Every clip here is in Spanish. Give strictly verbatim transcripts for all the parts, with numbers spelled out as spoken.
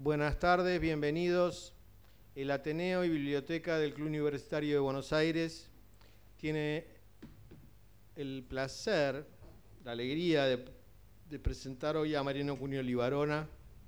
Buenas tardes, bienvenidos. El Ateneo y Biblioteca del Club Universitario de Buenos Aires tiene el placer, la alegría de, de presentar hoy a Mariano Cunio Libarona,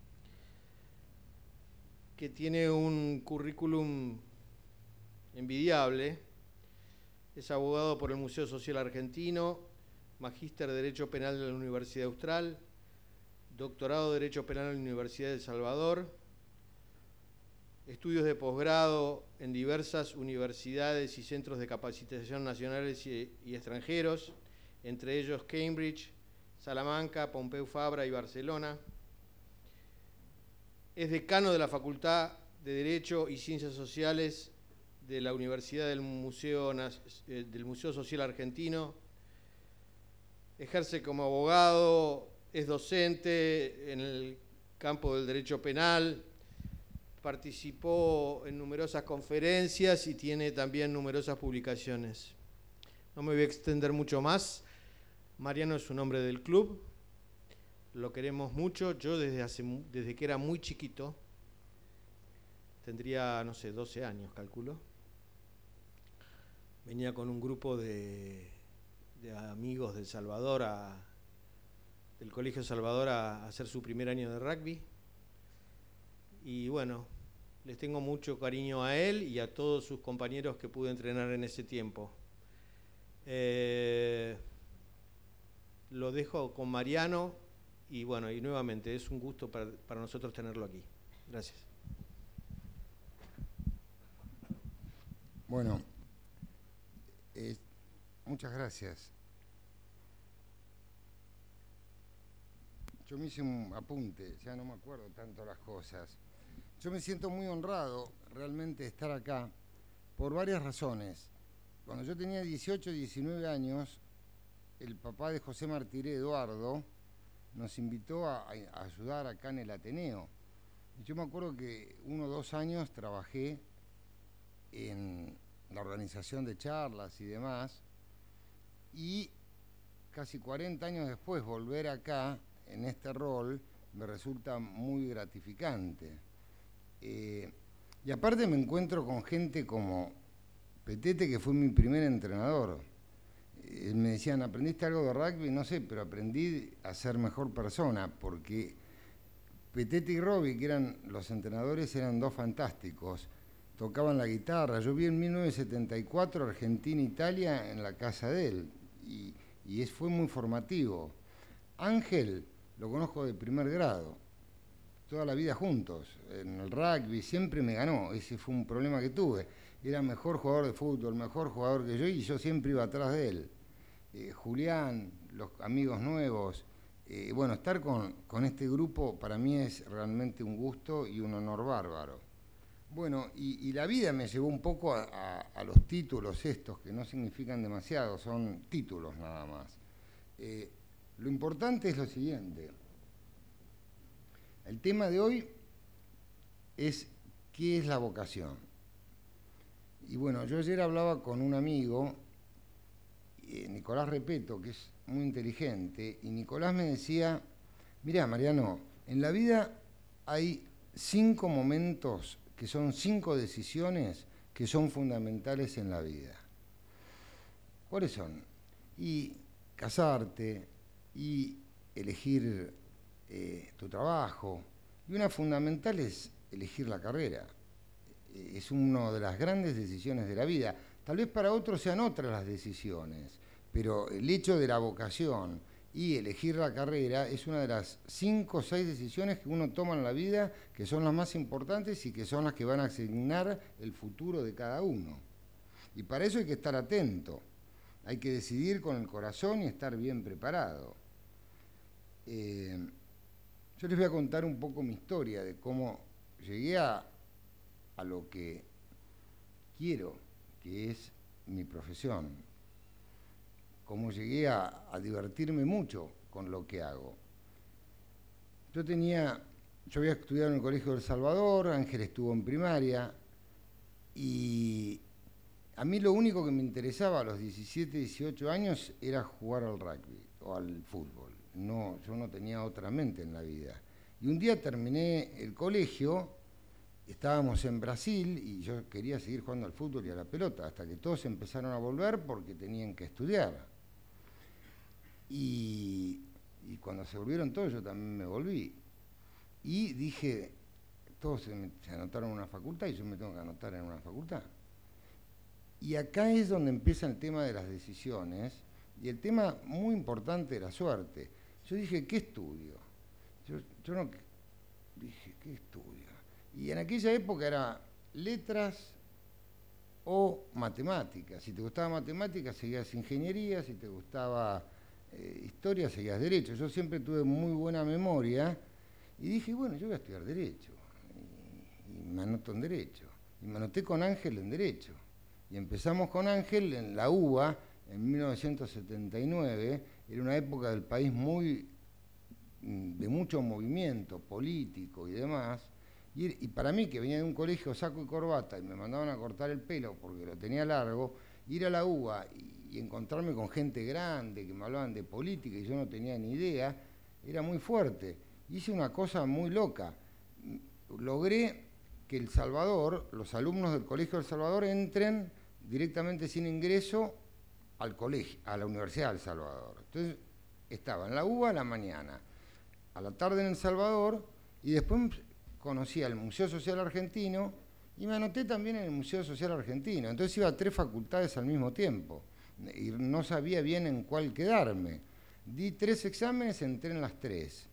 que tiene un currículum envidiable. Es abogado por el Museo Social Argentino, magíster de Derecho Penal de la Universidad Austral, doctorado de Derecho Penal en la Universidad de El Salvador, estudios de posgrado en diversas universidades y centros de capacitación nacionales y, y extranjeros, entre ellos Cambridge, Salamanca, Pompeu Fabra y Barcelona. Es decano de la Facultad de Derecho y Ciencias Sociales de la Universidad del Museo, del Museo Social Argentino. Ejerce como abogado, es docente en el campo del derecho penal, participó en numerosas conferencias y tiene también numerosas publicaciones. No me voy a extender mucho más. Mariano es un hombre del club, lo queremos mucho. Yo desde, hace, desde que era muy chiquito, tendría, no sé, doce años, calculo, venía con un grupo de, de amigos del Salvador, a, del Colegio Salvador, a, a hacer su primer año de rugby. Y bueno, les tengo mucho cariño a él y a todos sus compañeros que pude entrenar en ese tiempo. Eh, lo dejo con Mariano y bueno, y nuevamente es un gusto para, para nosotros tenerlo aquí. Gracias. Bueno, eh, muchas gracias. Yo me hice un apunte, ya no me acuerdo tanto las cosas. Yo me siento muy honrado realmente de estar acá por varias razones. Cuando yo tenía dieciocho, diecinueve años, el papá de José Martiré, Eduardo, nos invitó a, a ayudar acá en el Ateneo. Y yo me acuerdo que uno o dos años trabajé en la organización de charlas y demás, y casi cuarenta años después volver acá en este rol me resulta muy gratificante. Eh, y aparte me encuentro con gente como Petete, que fue mi primer entrenador. Eh, me decían, ¿aprendiste algo de rugby? No sé, pero aprendí a ser mejor persona, porque Petete y Robbie, que eran los entrenadores, eran dos fantásticos. Tocaban la guitarra. Yo vi en mil novecientos setenta y cuatro Argentina-Italia en la casa de él, y, y es, fue muy formativo. Ángel lo conozco de primer grado, toda la vida juntos, en el rugby, siempre me ganó, ese fue un problema que tuve. Era mejor jugador de fútbol, mejor jugador que yo, y yo siempre iba atrás de él. Eh, Julián, los amigos nuevos, eh, bueno, estar con, con este grupo para mí es realmente un gusto y un honor bárbaro. Bueno, y, y la vida me llevó un poco a, a, a los títulos estos, que no significan demasiado, son títulos nada más. Eh, lo importante es lo siguiente. El tema de hoy es ¿qué es la vocación? Y bueno, yo ayer hablaba con un amigo, eh, Nicolás Repeto, que es muy inteligente, y Nicolás me decía, mirá, Mariano, en la vida hay cinco momentos que son cinco decisiones que son fundamentales en la vida. ¿Cuáles son? Y casarte, y elegir eh, tu trabajo, y una fundamental es elegir la carrera. Eh, es una de las grandes decisiones de la vida. Tal vez para otros sean otras las decisiones, pero el hecho de la vocación y elegir la carrera es una de las cinco o seis decisiones que uno toma en la vida, que son las más importantes y que son las que van a asignar el futuro de cada uno. Y para eso hay que estar atento, hay que decidir con el corazón y estar bien preparado. Eh, yo les voy a contar un poco mi historia de cómo llegué a, a lo que quiero, que es mi profesión. Cómo llegué a, a divertirme mucho con lo que hago. Yo tenía, yo había estudiado en el Colegio de El Salvador, Ángel estuvo en primaria, y a mí lo único que me interesaba a los diecisiete, dieciocho años era jugar al rugby o al fútbol. No, yo no tenía otra mente en la vida. Y un día terminé el colegio, estábamos en Brasil y yo quería seguir jugando al fútbol y a la pelota, hasta que todos empezaron a volver porque tenían que estudiar. Y, y cuando se volvieron todos, yo también me volví. Y dije, todos se, me, se anotaron en una facultad y yo me tengo que anotar en una facultad. Y acá es donde empieza el tema de las decisiones y el tema muy importante de la suerte. Yo dije, ¿qué estudio? Yo, yo no dije, ¿qué estudio? Y en aquella época era letras o matemáticas. Si te gustaba matemáticas, seguías ingeniería. Si te gustaba eh, historia, seguías derecho. Yo siempre tuve muy buena memoria y dije, bueno, yo voy a estudiar derecho. Y, y me anoto en derecho. Y me anoté con Ángel en derecho. Y empezamos con Ángel en la U B A en mil novecientos setenta y nueve. Era una época del país muy de mucho movimiento político y demás. Y, y para mí, que venía de un colegio saco y corbata y me mandaban a cortar el pelo porque lo tenía largo, ir a la U B A y, y encontrarme con gente grande que me hablaban de política y yo no tenía ni idea, era muy fuerte. Hice una cosa muy loca. Logré que El Salvador, los alumnos del Colegio El Salvador, entren directamente sin ingreso al colegio, a la Universidad del Salvador. Entonces, estaba en la U B A a la mañana, a la tarde en El Salvador, y después conocí al Museo Social Argentino y me anoté también en el Museo Social Argentino. Entonces iba a tres facultades al mismo tiempo y no sabía bien en cuál quedarme. Di tres exámenes, entré en las tres.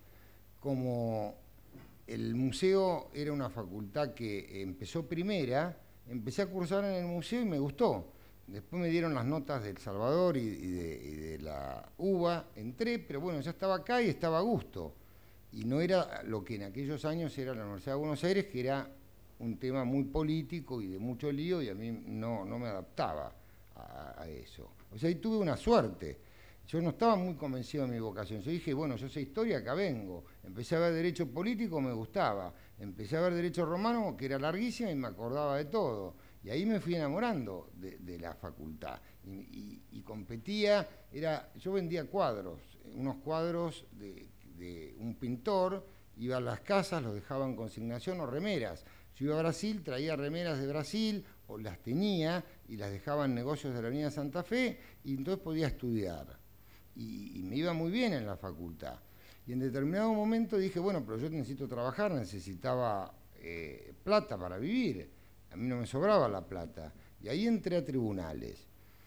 Como el museo era una facultad que empezó primera, empecé a cursar en el museo y me gustó. Después me dieron las notas de El Salvador y, y, de, y de la U B A, entré, pero bueno, ya estaba acá y estaba a gusto. Y no era lo que en aquellos años era la Universidad de Buenos Aires, que era un tema muy político y de mucho lío, y a mí no, no me adaptaba a, a eso. O sea, ahí tuve una suerte. Yo no estaba muy convencido de mi vocación. Yo dije, bueno, yo sé historia, acá vengo. Empecé a ver derecho político, me gustaba. Empecé a ver derecho romano, que era larguísimo, y me acordaba de todo. Y ahí me fui enamorando de, de la facultad. Y, y, y competía, era, yo vendía cuadros, unos cuadros de, de un pintor, iba a las casas, los dejaba en consignación, o remeras. Yo iba a Brasil, traía remeras de Brasil, o las tenía, y las dejaba en negocios de la Avenida Santa Fe, y entonces podía estudiar. Y, y me iba muy bien en la facultad. Y en determinado momento dije, bueno, pero yo necesito trabajar, necesitaba eh, plata para vivir. A mí no me sobraba la plata. Y ahí entré a tribunales.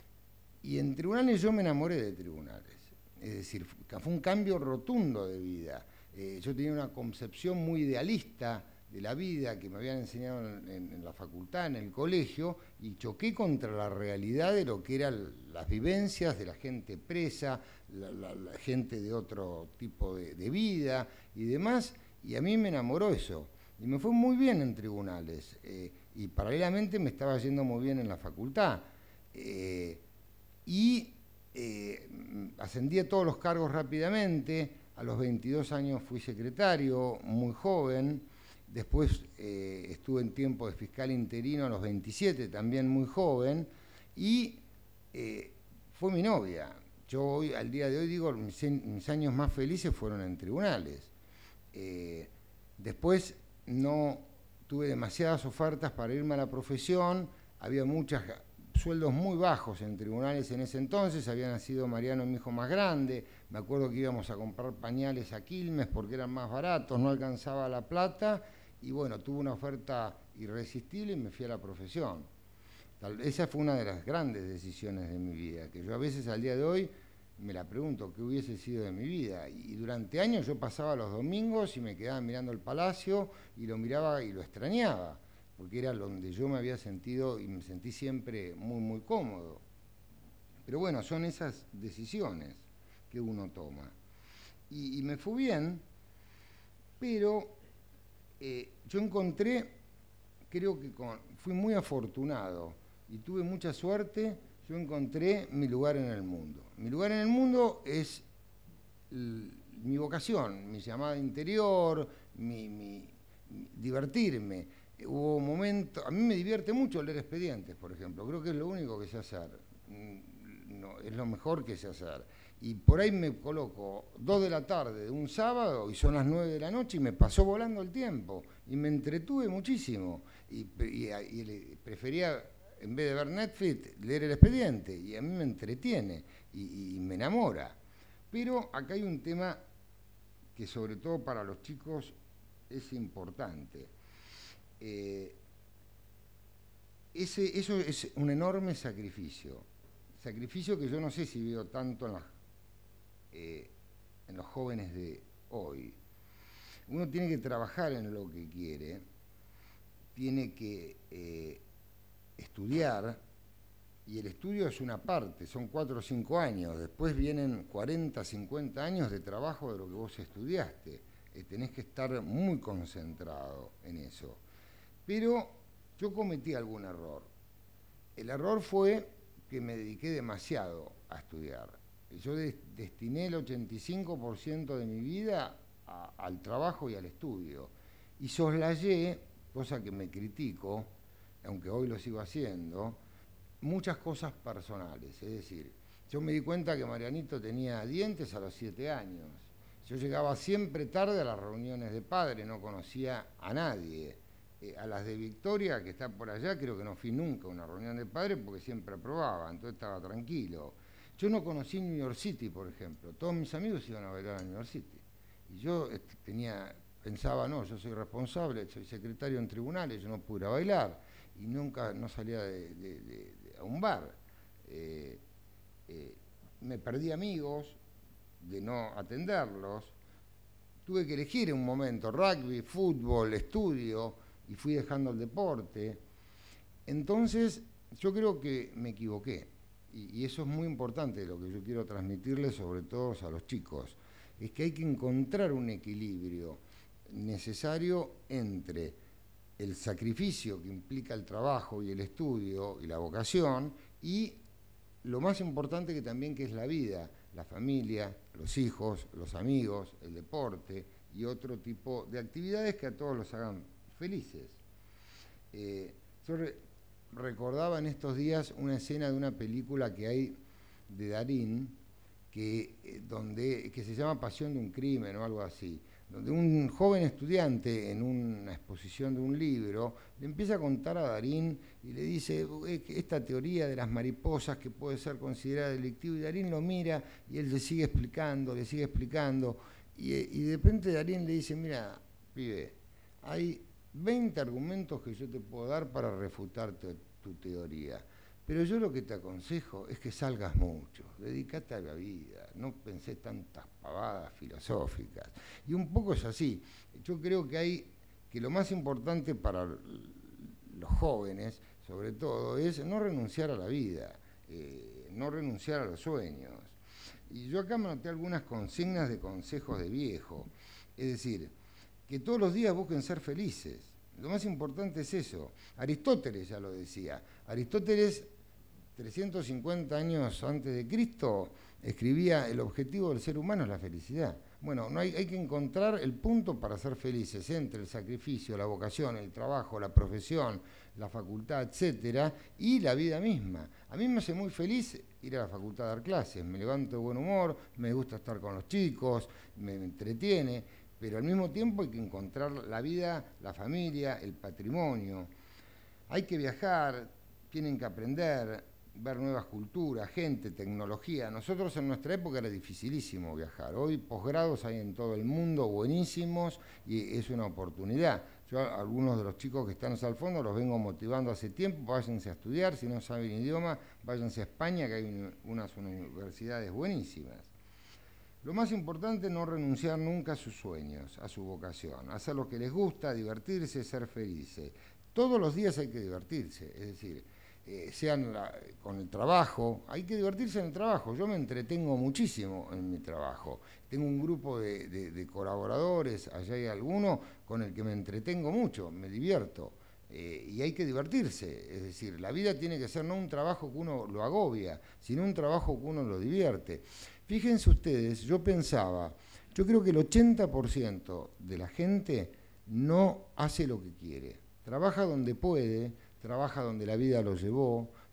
Y en tribunales yo me enamoré de tribunales. Es decir, fue un cambio rotundo de vida. Eh, yo tenía una concepción muy idealista de la vida que me habían enseñado en, en, en la facultad, en el colegio, y choqué contra la realidad de lo que eran las vivencias de la gente presa, la, la, la gente de otro tipo de, de vida y demás, y a mí me enamoró eso. Y me fue muy bien en tribunales, eh, y paralelamente me estaba yendo muy bien en la facultad. Eh, y eh, ascendí a todos los cargos rápidamente. A los veintidós años fui secretario, muy joven. Después eh, estuve en tiempo de fiscal interino a los veintisiete, también muy joven. Y eh, fue mi novia. Yo hoy, al día de hoy digo, mis, mis años más felices fueron en tribunales. Eh, después no tuve demasiadas ofertas para irme a la profesión. Había muchos sueldos muy bajos en tribunales en ese entonces. Había nacido Mariano, mi hijo más grande. Me acuerdo que íbamos a comprar pañales a Quilmes porque eran más baratos, no alcanzaba la plata. Y bueno, tuve una oferta irresistible y me fui a la profesión. Tal, esa fue una de las grandes decisiones de mi vida, que yo a veces al día de hoy me la pregunto, ¿qué hubiese sido de mi vida? Y durante años yo pasaba los domingos y me quedaba mirando el palacio y lo miraba y lo extrañaba, porque era donde yo me había sentido y me sentí siempre muy, muy cómodo. Pero bueno, son esas decisiones que uno toma. Y, y me fue bien, pero eh, yo encontré, creo que con, fui muy afortunado y tuve mucha suerte. Yo encontré mi lugar en el mundo. Mi lugar en el mundo es l, mi vocación, mi llamada interior, mi, mi, mi divertirme. Hubo momentos, a mí me divierte mucho leer expedientes, por ejemplo. Creo que es lo único que sé hacer. No, es lo mejor que sé hacer. Y por ahí me coloco dos de la tarde de un sábado y son las nueve de la noche y me pasó volando el tiempo. Y me entretuve muchísimo. Y, y, y prefería, en vez de ver Netflix, leer El Expediente. Y a mí me entretiene y, y me enamora. Pero acá hay un tema que sobre todo para los chicos es importante. Eh, ese, eso es un enorme sacrificio. Sacrificio que yo no sé si veo tanto en las Eh, en los jóvenes de hoy. Uno tiene que trabajar en lo que quiere, tiene que eh, estudiar, y el estudio es una parte, son cuatro o cinco años, después vienen cuarenta, cincuenta años de trabajo de lo que vos estudiaste. Eh, tenés que estar muy concentrado en eso. Pero yo cometí algún error. El error fue que me dediqué demasiado a estudiar. Yo de, destiné el ochenta y cinco por ciento de mi vida a, al trabajo y al estudio. Y soslayé, cosa que me critico, aunque hoy lo sigo haciendo, muchas cosas personales. Es decir, yo me di cuenta que Marianito tenía dientes a los siete años. Yo llegaba siempre tarde a las reuniones de padres, no conocía a nadie. Eh, a las de Victoria, que está por allá, creo que no fui nunca a una reunión de padres porque siempre aprobaba, entonces estaba tranquilo. Yo no conocí New York City, por ejemplo. Todos mis amigos iban a bailar a New York City. Y yo este, tenía, pensaba, no, yo soy responsable, soy secretario en tribunales, yo no pude ir a bailar. Y nunca, no salía de, de, de, de, a un bar. Eh, eh, me perdí amigos de no atenderlos. Tuve que elegir en un momento rugby, fútbol, estudio, y fui dejando el deporte. Entonces, yo creo que me equivoqué. Y eso es muy importante, lo que yo quiero transmitirles, sobre todo a los chicos, es que hay que encontrar un equilibrio necesario entre el sacrificio que implica el trabajo y el estudio y la vocación, y lo más importante que también que es la vida, la familia, los hijos, los amigos, el deporte y otro tipo de actividades que a todos los hagan felices. Eh, yo re recordaba en estos días una escena de una película que hay de Darín, que, eh, donde, que se llama Pasión de un crimen o algo así, donde un joven estudiante en una exposición de un libro le empieza a contar a Darín y le dice eh, que esta teoría de las mariposas que puede ser considerada delictiva, y Darín lo mira y él le sigue explicando, le sigue explicando, y, y de repente Darín le dice, mira, pibe, hay veinte argumentos que yo te puedo dar para refutar tu, tu teoría. Pero yo lo que te aconsejo es que salgas mucho, dedícate a la vida, no pensés tantas pavadas filosóficas. Y un poco es así. Yo creo que hay que lo más importante para los jóvenes, sobre todo, es no renunciar a la vida, eh, no renunciar a los sueños. Y yo acá me anoté algunas consignas de consejos de viejo. Es decir, que todos los días busquen ser felices. Lo más importante es eso. Aristóteles ya lo decía. Aristóteles, trescientos cincuenta años antes de Cristo, escribía: el objetivo del ser humano es la felicidad. Bueno, no hay, hay que encontrar el punto para ser felices entre el sacrificio, la vocación, el trabajo, la profesión, la facultad, etcétera, y la vida misma. A mí me hace muy feliz ir a la facultad a dar clases. Me levanto de buen humor, me gusta estar con los chicos, me entretiene. Pero al mismo tiempo hay que encontrar la vida, la familia, el patrimonio. Hay que viajar, tienen que aprender, ver nuevas culturas, gente, tecnología. Nosotros en nuestra época era dificilísimo viajar. Hoy posgrados hay en todo el mundo buenísimos y es una oportunidad. Yo a algunos de los chicos que están al fondo los vengo motivando hace tiempo, váyanse a estudiar, si no saben idioma, váyanse a España, que hay unas universidades buenísimas. Lo más importante es no renunciar nunca a sus sueños, a su vocación, hacer lo que les gusta, divertirse, ser felices. Todos los días hay que divertirse, es decir, eh, sean la, con el trabajo, hay que divertirse en el trabajo. Yo me entretengo muchísimo en mi trabajo. Tengo un grupo de, de, de colaboradores, allá hay alguno con el que me entretengo mucho, me divierto. Eh, y hay que divertirse, es decir, la vida tiene que ser no un trabajo que uno lo agobia, sino un trabajo que uno lo divierte. Fíjense ustedes, yo pensaba, yo creo que el ochenta por ciento de la gente no hace lo que quiere, trabaja donde puede, trabaja donde la vida lo llevó,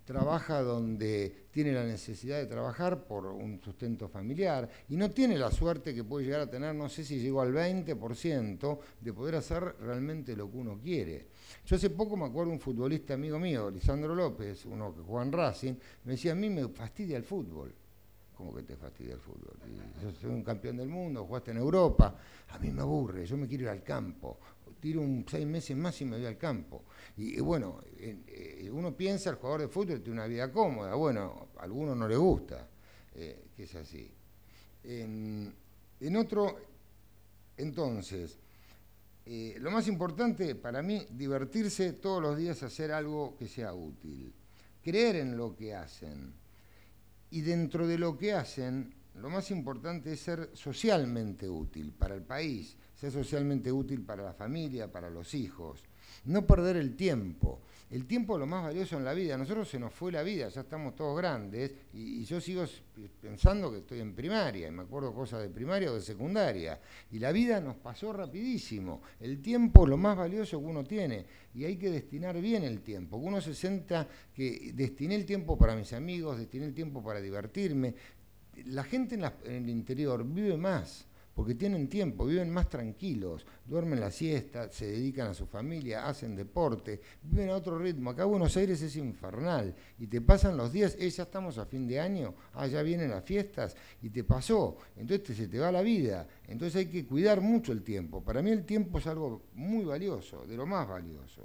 trabaja donde tiene la necesidad de trabajar por un sustento familiar y no tiene la suerte que puede llegar a tener, no sé si llegó al veinte por ciento, de poder hacer realmente lo que uno quiere. Yo hace poco me acuerdo de un futbolista amigo mío, Lisandro López, uno que juega en Racing, me decía, a mí me fastidia el fútbol. ¿Cómo que te fastidia el fútbol? Y yo soy un campeón del mundo, jugaste en Europa, a mí me aburre, yo me quiero ir al campo. Tiro un seis meses más y me voy al campo. Y, y bueno, eh, uno piensa, el jugador de fútbol tiene una vida cómoda. Bueno, a algunos no les gusta, eh, que es así. En, en otro, entonces, eh, lo más importante para mí, divertirse todos los días, hacer algo que sea útil. Creer en lo que hacen. Y dentro de lo que hacen, lo más importante es ser socialmente útil para el país, ser socialmente útil para la familia, para los hijos. No perder el tiempo. El tiempo es lo más valioso en la vida. A nosotros se nos fue la vida, ya estamos todos grandes, y, y yo sigo pensando que estoy en primaria, y me acuerdo cosas de primaria o de secundaria, y la vida nos pasó rapidísimo. El tiempo es lo más valioso que uno tiene, y hay que destinar bien el tiempo. Uno se sienta que destiné el tiempo para mis amigos, destiné el tiempo para divertirme. La gente en, la, en el interior vive más, porque tienen tiempo, viven más tranquilos, duermen la siesta, se dedican a su familia, hacen deporte, viven a otro ritmo. Acá Buenos Aires es infernal, y te pasan los días, eh, ya estamos a fin de año, ah, ya vienen las fiestas, y te pasó, entonces te, se te va la vida. Entonces hay que cuidar mucho el tiempo. Para mí el tiempo es algo muy valioso, de lo más valioso.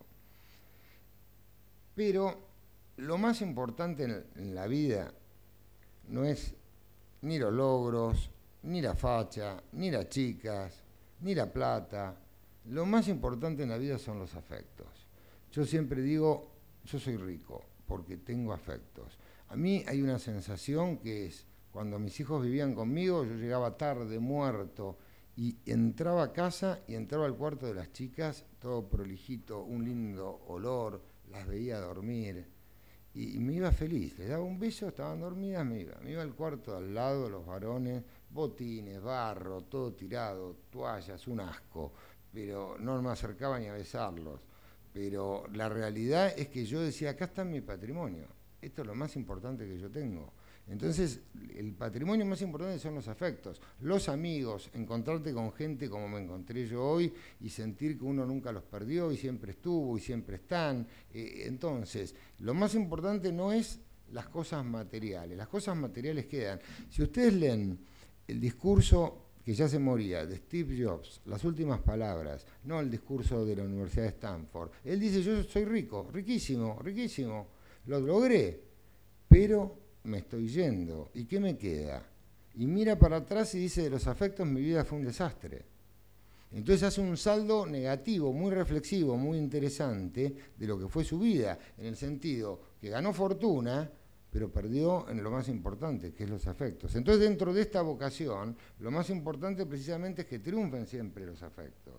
Pero lo más importante en, en la vida no es ni los logros, ni la facha, ni las chicas, ni la plata. Lo más importante en la vida son los afectos. Yo siempre digo, yo soy rico porque tengo afectos. A mí hay una sensación que es, cuando mis hijos vivían conmigo, yo llegaba tarde, muerto, y entraba a casa y entraba al cuarto de las chicas, todo prolijito, un lindo olor, las veía dormir. Y me iba feliz, les daba un beso, estaban dormidas, me iba. Me iba al cuarto al lado, los varones, botines, barro, todo tirado, toallas, un asco, pero no me acercaba ni a besarlos. Pero la realidad es que yo decía, acá está mi patrimonio, esto es lo más importante que yo tengo. Entonces, el patrimonio más importante son los afectos, los amigos, encontrarte con gente como me encontré yo hoy y sentir que uno nunca los perdió y siempre estuvo y siempre están. Eh, entonces, lo más importante no es las cosas materiales, las cosas materiales quedan. Si ustedes leen el discurso que ya se moría de Steve Jobs, las últimas palabras, no el discurso de la Universidad de Stanford, él dice, yo soy rico, riquísimo, riquísimo, lo logré, pero me estoy yendo, ¿y qué me queda? Y mira para atrás y dice, de los afectos mi vida fue un desastre. Entonces hace un saldo negativo, muy reflexivo, muy interesante de lo que fue su vida, en el sentido que ganó fortuna, pero perdió en lo más importante, que es los afectos. Entonces dentro de esta vocación, lo más importante precisamente es que triunfen siempre los afectos.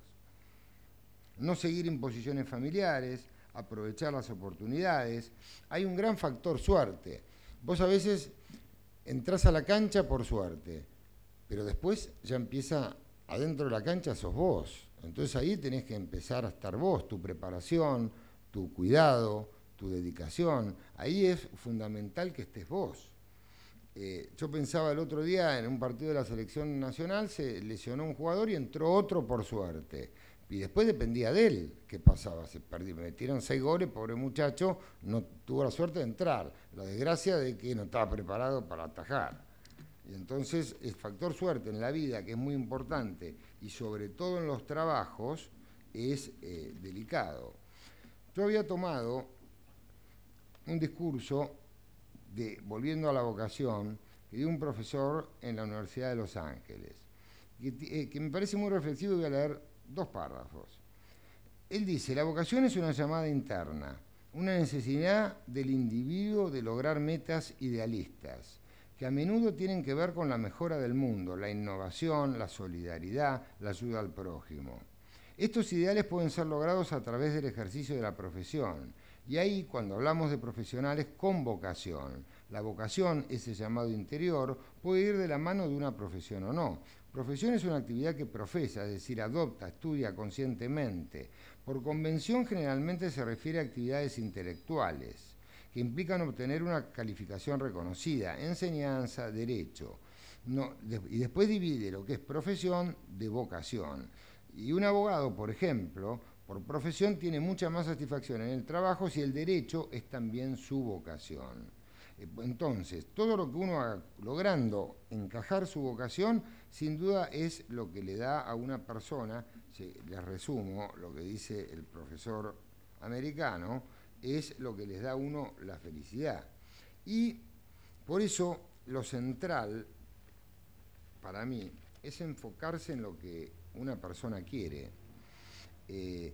No seguir imposiciones familiares, aprovechar las oportunidades. Hay un gran factor suerte. Vos a veces entrás a la cancha por suerte, pero después ya empieza, adentro de la cancha sos vos. Entonces ahí tenés que empezar a estar vos, tu preparación, tu cuidado, tu dedicación. Ahí es fundamental que estés vos. Eh, yo pensaba el otro día en un partido de la selección nacional, se lesionó un jugador y entró otro por suerte. Y después dependía de él qué pasaba. Se perdió, me metieron seis goles, pobre muchacho, no tuvo la suerte de entrar. La desgracia de que no estaba preparado para atajar. Y entonces el factor suerte en la vida, que es muy importante, y sobre todo en los trabajos, es eh, delicado. Yo había tomado un discurso, de, volviendo a la vocación, que dio un profesor en la Universidad de Los Ángeles, que, eh, que me parece muy reflexivo y voy a leer dos párrafos. Él dice, la vocación es una llamada interna, una necesidad del individuo de lograr metas idealistas, que a menudo tienen que ver con la mejora del mundo, la innovación, la solidaridad, la ayuda al prójimo. Estos ideales pueden ser logrados a través del ejercicio de la profesión, y ahí, cuando hablamos de profesionales con vocación, la vocación, ese llamado interior, puede ir de la mano de una profesión o no. Profesión es una actividad que profesa, es decir, adopta, estudia conscientemente. Por convención generalmente se refiere a actividades intelectuales. que implican obtener una calificación reconocida, enseñanza, derecho. No, de, y después divide lo que es profesión de vocación. Y un abogado, por ejemplo, por profesión tiene mucha más satisfacción en el trabajo si el derecho es también su vocación. Entonces, todo lo que uno va logrando encajar su vocación, sin duda es lo que le da a una persona, si les resumo lo que dice el profesor americano, es lo que les da a uno la felicidad. Y por eso lo central, para mí, es enfocarse en lo que una persona quiere. Eh,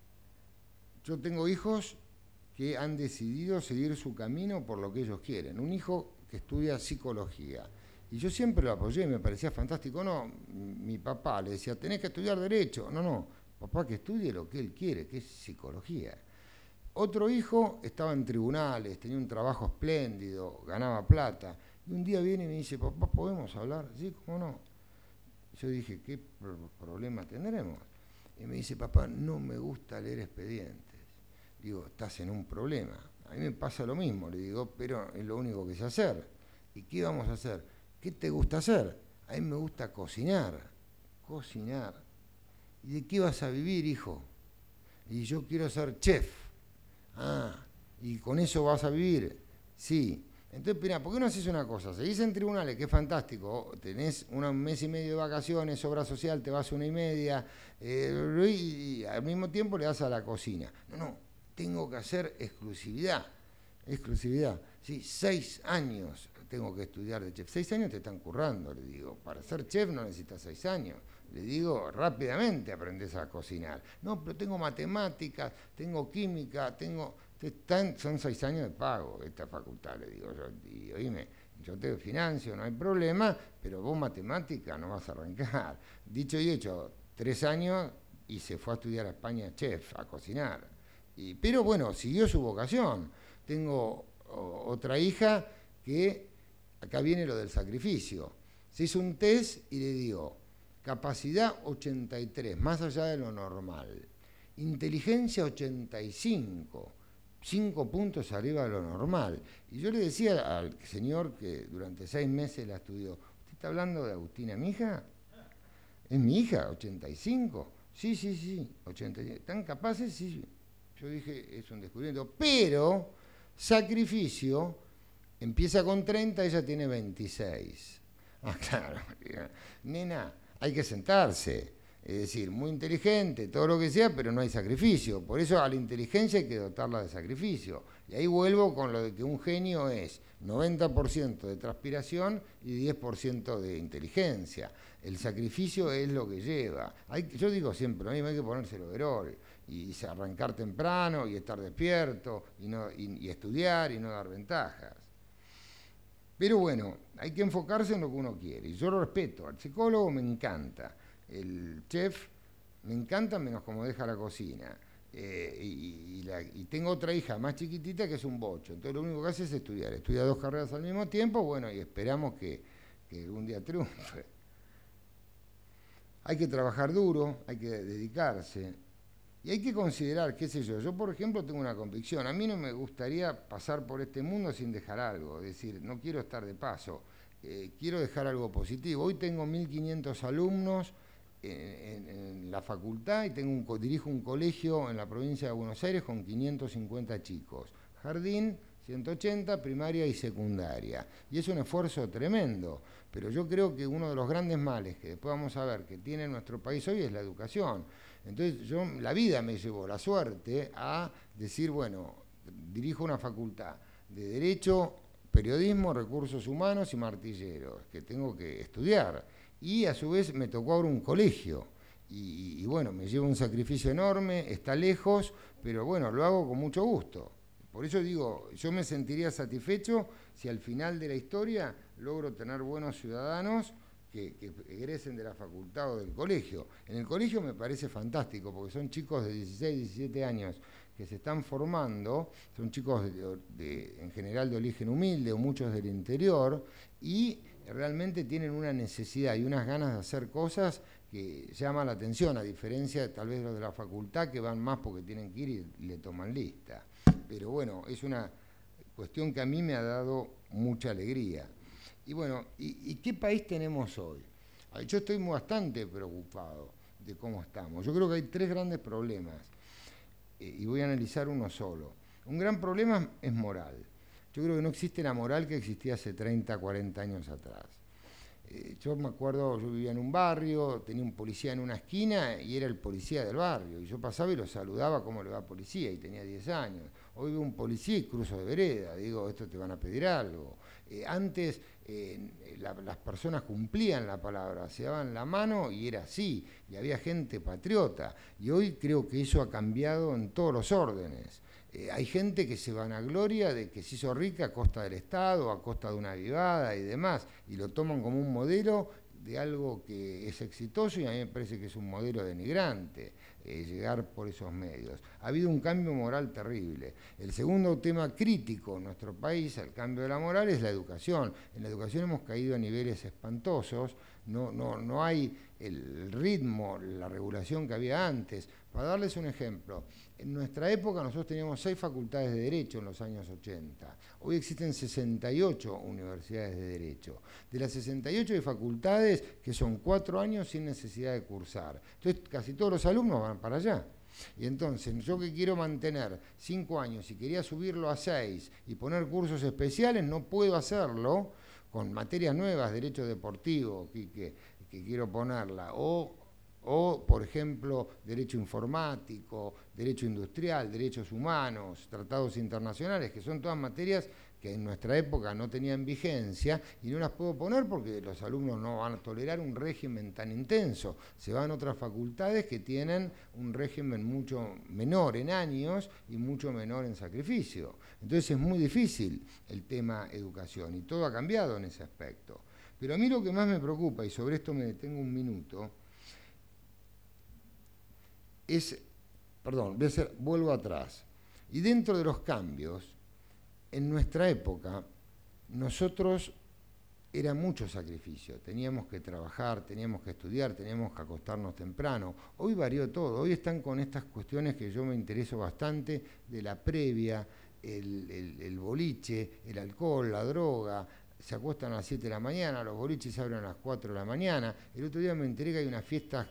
yo tengo hijos que han decidido seguir su camino por lo que ellos quieren. Un hijo que estudia psicología. Y yo siempre lo apoyé, me parecía fantástico. No, mi papá le decía, tenés que estudiar derecho. No, no, papá que estudie lo que él quiere, que es psicología. Otro hijo estaba en tribunales, tenía un trabajo espléndido, ganaba plata. Y un día viene y me dice, papá, ¿podemos hablar? Sí, ¿cómo no? Yo dije, ¿qué problema tendremos? Y me dice, papá, no me gusta leer expedientes. Digo, estás en un problema. A mí me pasa lo mismo, le digo, pero es lo único que sé hacer. ¿Y qué vamos a hacer? ¿Qué te gusta hacer? A mí me gusta cocinar. Cocinar. ¿Y de qué vas a vivir, hijo? Y yo quiero ser chef. Ah, ¿y con eso vas a vivir? Sí. Entonces, mira, ¿por qué no haces una cosa? Seguís en tribunales, que es fantástico, tenés un mes y medio de vacaciones, obra social, te vas una y media, eh, y, y al mismo tiempo le das a la cocina. No, no, tengo que hacer exclusividad, exclusividad. Sí, seis años tengo que estudiar de chef. Seis años te están currando, le digo. Para ser chef no necesitas seis años. Le digo, rápidamente aprendes a cocinar. No, pero tengo matemáticas, tengo química, tengo... Están, son seis años de pago esta facultad, le digo yo. Y oíme, yo te financio, no hay problema, pero vos matemática no vas a arrancar. Dicho y hecho, tres años y se fue a estudiar a España chef, a cocinar. Y, pero bueno, siguió su vocación. Tengo o, otra hija que, acá viene lo del sacrificio. Se hizo un test y le digo, capacidad ochenta y tres, más allá de lo normal. Inteligencia ochenta y cinco. Cinco puntos arriba de lo normal. Y yo le decía al señor que durante seis meses la estudió, ¿usted está hablando de Agustina, mi hija? ¿Es mi hija? ¿ochenta y cinco? Sí, sí, sí, ochenta y cinco. ¿Están capaces? Sí. Yo dije, es un descubrimiento. Pero, sacrificio, empieza con treinta, ella tiene veintiséis. Ah, claro. Nena, hay que sentarse. Es decir, muy inteligente, todo lo que sea, pero no hay sacrificio. Por eso a la inteligencia hay que dotarla de sacrificio. Y ahí vuelvo con lo de que un genio es noventa por ciento de transpiración y diez por ciento de inteligencia. El sacrificio es lo que lleva. Hay, yo digo siempre, lo mismo, hay que ponerse el overol y arrancar temprano y estar despierto y, no, y, y estudiar y no dar ventajas. Pero bueno, hay que enfocarse en lo que uno quiere. Y yo lo respeto. Al psicólogo me encanta. El chef me encanta menos como deja la cocina. Eh, y, y, la, y tengo otra hija más chiquitita que es un bocho. Entonces lo único que hace es estudiar. Estudia dos carreras al mismo tiempo, bueno, y esperamos que, que algún día triunfe. Hay que trabajar duro, hay que dedicarse. Y hay que considerar, qué sé yo, yo por ejemplo tengo una convicción. A mí no me gustaría pasar por este mundo sin dejar algo. Es decir, no quiero estar de paso. Eh, quiero dejar algo positivo. Hoy tengo mil quinientos alumnos En, en, en la facultad y tengo un, dirijo un colegio en la provincia de Buenos Aires con quinientos cincuenta chicos. Jardín, ciento ochenta, primaria y secundaria. Y es un esfuerzo tremendo, pero yo creo que uno de los grandes males que después vamos a ver que tiene nuestro país hoy es la educación. Entonces yo, la vida me llevó, la suerte, a decir, bueno, dirijo una facultad de Derecho, Periodismo, Recursos Humanos y Martilleros, que tengo que estudiar. Y a su vez me tocó ahora un colegio. Y, y bueno, me lleva un sacrificio enorme, está lejos, pero bueno, lo hago con mucho gusto. Por eso digo, yo me sentiría satisfecho si al final de la historia logro tener buenos ciudadanos que, que egresen de la facultad o del colegio. En el colegio me parece fantástico, porque son chicos de dieciséis, diecisiete años que se están formando, son chicos de, de, en general de origen humilde o muchos del interior, y realmente tienen una necesidad y unas ganas de hacer cosas que llaman la atención, a diferencia de tal vez los de la facultad que van más porque tienen que ir y, y le toman lista. Pero bueno, es una cuestión que a mí me ha dado mucha alegría. Y bueno, ¿y, y qué país tenemos hoy? Yo estoy bastante preocupado de cómo estamos. Yo creo que hay tres grandes problemas, eh, y voy a analizar uno solo. Un gran problema es moral. Yo creo que no existe la moral que existía hace treinta, cuarenta años atrás. Eh, yo me acuerdo, yo vivía en un barrio, tenía un policía en una esquina y era el policía del barrio. Y yo pasaba y lo saludaba, ¿cómo le va policía? Y tenía diez años. Hoy veo un policía y cruzo de vereda, digo, esto te van a pedir algo. Eh, antes eh, la, las personas cumplían la palabra, se daban la mano y era así, y había gente patriota. Y hoy creo que eso ha cambiado en todos los órdenes. Eh, hay gente que se vanagloria de que se hizo rica a costa del Estado, a costa de una vivada y demás, y lo toman como un modelo de algo que es exitoso, y a mí me parece que es un modelo denigrante, eh, llegar por esos medios. Ha habido un cambio moral terrible. El segundo tema crítico en nuestro país al cambio de la moral es la educación. En la educación hemos caído a niveles espantosos, no, no, no hay el ritmo, la regulación que había antes. Para darles un ejemplo, en nuestra época nosotros teníamos seis facultades de Derecho en los años ochenta. Hoy existen sesenta y ocho universidades de Derecho. De las sesenta y ocho hay facultades que son cuatro años sin necesidad de cursar. Entonces casi todos los alumnos van para allá. Y entonces, yo que quiero mantener cinco años y quería subirlo a seis y poner cursos especiales, no puedo hacerlo con materias nuevas, derecho deportivo, que, que, que quiero ponerla, o... o, por ejemplo, derecho informático, derecho industrial, derechos humanos, tratados internacionales, que son todas materias que en nuestra época no tenían vigencia, y no las puedo poner porque los alumnos no van a tolerar un régimen tan intenso. Se van a otras facultades que tienen un régimen mucho menor en años y mucho menor en sacrificio. Entonces es muy difícil el tema educación, y todo ha cambiado en ese aspecto. Pero a mí lo que más me preocupa, y sobre esto me detengo un minuto, es, perdón, voy a hacer, vuelvo atrás. Y dentro de los cambios, en nuestra época, nosotros era mucho sacrificio. Teníamos que trabajar, teníamos que estudiar, teníamos que acostarnos temprano. Hoy varió todo. Hoy están con estas cuestiones que yo me intereso bastante, de la previa, el, el, el boliche, el alcohol, la droga. Se acuestan a las siete de la mañana, los boliches se abren a las cuatro de la mañana. El otro día me enteré que hay unas fiestas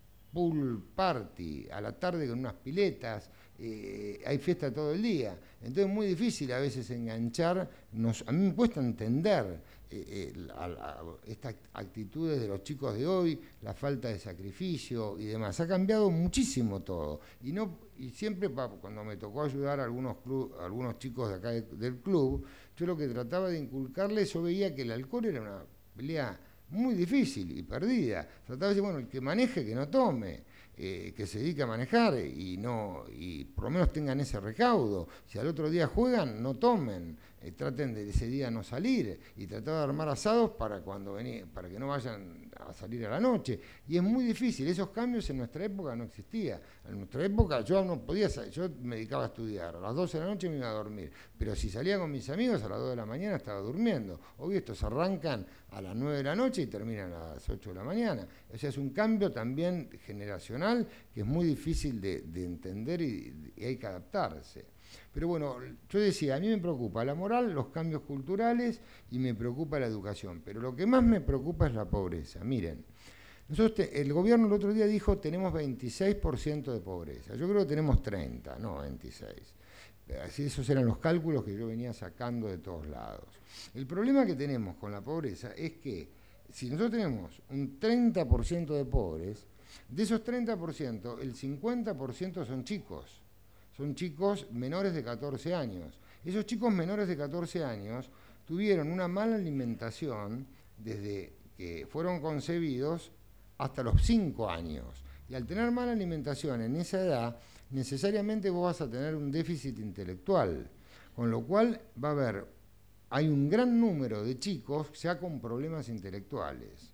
pool party, a la tarde con unas piletas, eh, hay fiesta todo el día. Entonces es muy difícil a veces enganchar, nos, a mí me cuesta entender eh, eh, a, a, estas actitudes de los chicos de hoy, la falta de sacrificio y demás. Ha cambiado muchísimo todo. Y, no, y siempre cuando me tocó ayudar a algunos, club, a algunos chicos de acá de, del club, yo lo que trataba de inculcarles, yo veía que el alcohol era una pelea muy difícil y perdida. Trataba de decir, bueno, el que maneje, que no tome, eh, que se dedique a manejar y no y por lo menos tengan ese recaudo. Si al otro día juegan, no tomen, eh, traten de ese día no salir, y trataba de armar asados para cuando venía, para que no vayan a salir a la noche. Y es muy difícil, esos cambios en nuestra época no existían. En nuestra época yo no podía salir, yo me dedicaba a estudiar, a las doce de la noche me iba a dormir, pero si salía con mis amigos a las dos de la mañana estaba durmiendo. Hoy estos arrancan a las nueve de la noche y terminan a las ocho de la mañana. O sea, es un cambio también generacional que es muy difícil de, de entender y, y hay que adaptarse. Pero bueno, yo decía, a mí me preocupa la moral, los cambios culturales, y me preocupa la educación. Pero lo que más me preocupa es la pobreza. Miren, nosotros te, el gobierno el otro día dijo tenemos veintiséis por ciento de pobreza. Yo creo que tenemos treinta, no veintiséis. Así, esos eran los cálculos que yo venía sacando de todos lados. El problema que tenemos con la pobreza es que si nosotros tenemos un treinta por ciento de pobres, de esos treinta por ciento, el cincuenta por ciento son chicos. Son chicos menores de catorce años. Esos chicos menores de catorce años tuvieron una mala alimentación desde que fueron concebidos hasta los cinco años. Y al tener mala alimentación en esa edad, necesariamente vos vas a tener un déficit intelectual, con lo cual va a haber, hay un gran número de chicos ya con problemas intelectuales.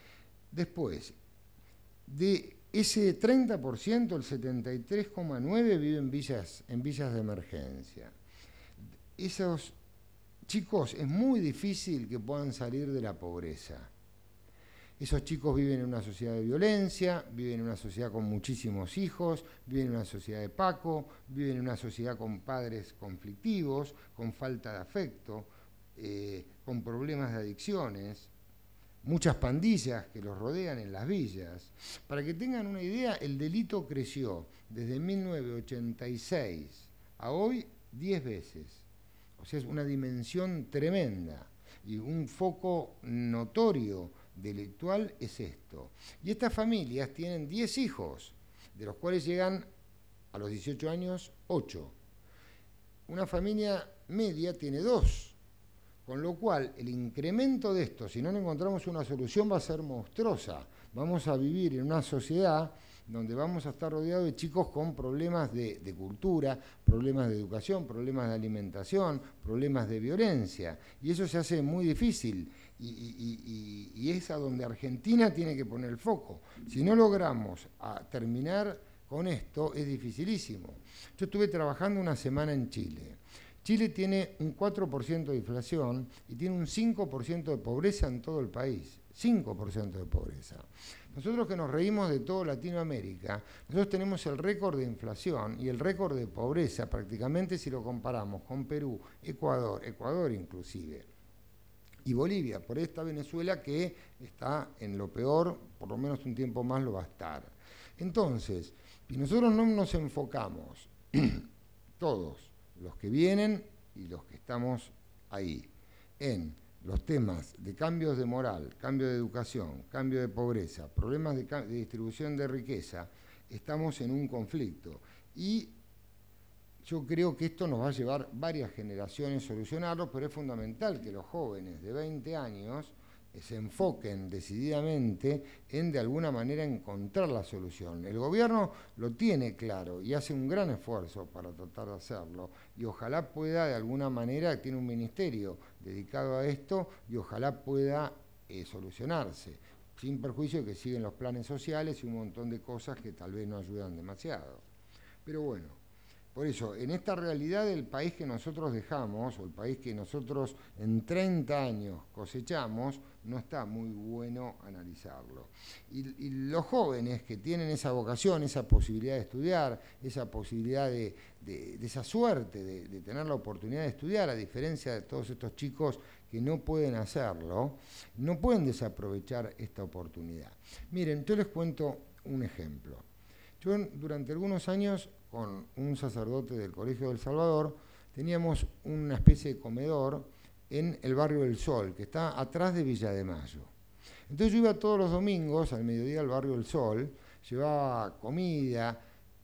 Después, de ese treinta por ciento, el setenta y tres coma nueve por ciento vive en villas, en villas de emergencia. Esos chicos es muy difícil que puedan salir de la pobreza. Esos chicos viven en una sociedad de violencia, viven en una sociedad con muchísimos hijos, viven en una sociedad de paco, viven en una sociedad con padres conflictivos, con falta de afecto, eh, con problemas de adicciones, muchas pandillas que los rodean en las villas. Para que tengan una idea, el delito creció desde mil novecientos ochenta y seis a hoy diez veces. O sea, es una dimensión tremenda y un foco notorio delictual es esto. Y estas familias tienen diez hijos, de los cuales llegan a los dieciocho años ocho. Una familia media tiene dos, con lo cual el incremento de esto, si no encontramos una solución, va a ser monstruosa. Vamos a vivir en una sociedad donde vamos a estar rodeados de chicos con problemas de, de cultura, problemas de educación, problemas de alimentación, problemas de violencia. Y eso se hace muy difícil y, y, y, y es a donde Argentina tiene que poner el foco. Si no logramos a terminar con esto, es dificilísimo. Yo estuve trabajando una semana en Chile. Chile tiene un cuatro por ciento de inflación y tiene un cinco por ciento de pobreza en todo el país. cinco por ciento de pobreza. Nosotros que nos reímos de toda Latinoamérica, nosotros tenemos el récord de inflación y el récord de pobreza prácticamente si lo comparamos con Perú, Ecuador, Ecuador inclusive, y Bolivia, por esta Venezuela que está en lo peor, por lo menos un tiempo más lo va a estar. Entonces, si nosotros no nos enfocamos, todos, los que vienen y los que estamos ahí, en los temas de cambios de moral, cambio de educación, cambio de pobreza, problemas de, de distribución de riqueza, estamos en un conflicto. Y yo creo que esto nos va a llevar varias generaciones a solucionarlo, pero es fundamental que los jóvenes de veinte años se enfoquen decididamente en de alguna manera encontrar la solución. El gobierno lo tiene claro y hace un gran esfuerzo para tratar de hacerlo y ojalá pueda de alguna manera, tiene un ministerio dedicado a esto y ojalá pueda eh, solucionarse, sin perjuicio de que siguen los planes sociales y un montón de cosas que tal vez no ayudan demasiado. Pero bueno, por eso, en esta realidad del país que nosotros dejamos, o el país que nosotros en treinta años cosechamos, no está muy bueno analizarlo. Y, y los jóvenes que tienen esa vocación, esa posibilidad de estudiar, esa posibilidad de, de, de esa suerte de, de tener la oportunidad de estudiar, a diferencia de todos estos chicos que no pueden hacerlo, no pueden desaprovechar esta oportunidad. Miren, yo les cuento un ejemplo. Yo durante algunos años, con un sacerdote del Colegio del Salvador, teníamos una especie de comedor en el barrio del Sol, que está atrás de Villa de Mayo. Entonces yo iba todos los domingos al mediodía al barrio del Sol, llevaba comida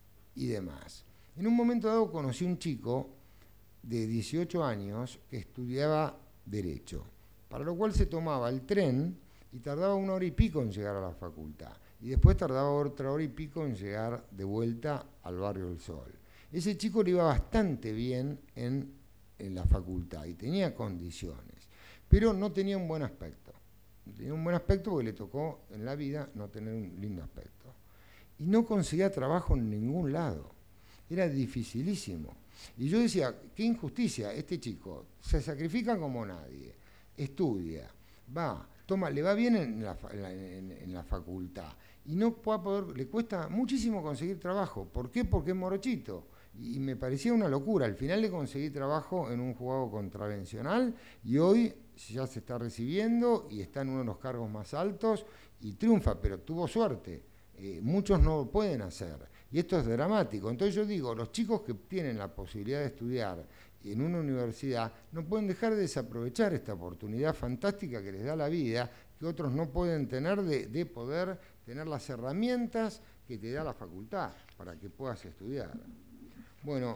y demás. En un momento dado conocí un chico de dieciocho años que estudiaba Derecho, para lo cual se tomaba el tren y tardaba una hora y pico en llegar a la facultad. Y después tardaba otra hora y pico en llegar de vuelta al barrio del Sol. Ese chico le iba bastante bien en, en la facultad y tenía condiciones, pero no tenía un buen aspecto. Tenía un buen aspecto porque le tocó en la vida no tener un lindo aspecto. Y no conseguía trabajo en ningún lado. Era dificilísimo. Y yo decía, qué injusticia, este chico se sacrifica como nadie, estudia, va, toma, le va bien en la, en, en la facultad y no puede poder, le cuesta muchísimo conseguir trabajo. ¿Por qué? Porque es morochito. Y me parecía una locura. Al final le conseguí trabajo en un juzgado contravencional y hoy ya se está recibiendo y está en uno de los cargos más altos y triunfa, pero tuvo suerte. Eh, muchos no lo pueden hacer y esto es dramático. Entonces yo digo, los chicos que tienen la posibilidad de estudiar en una universidad no pueden dejar de desaprovechar esta oportunidad fantástica que les da la vida, que otros no pueden tener de, de poder tener las herramientas que te da la facultad para que puedas estudiar. Bueno,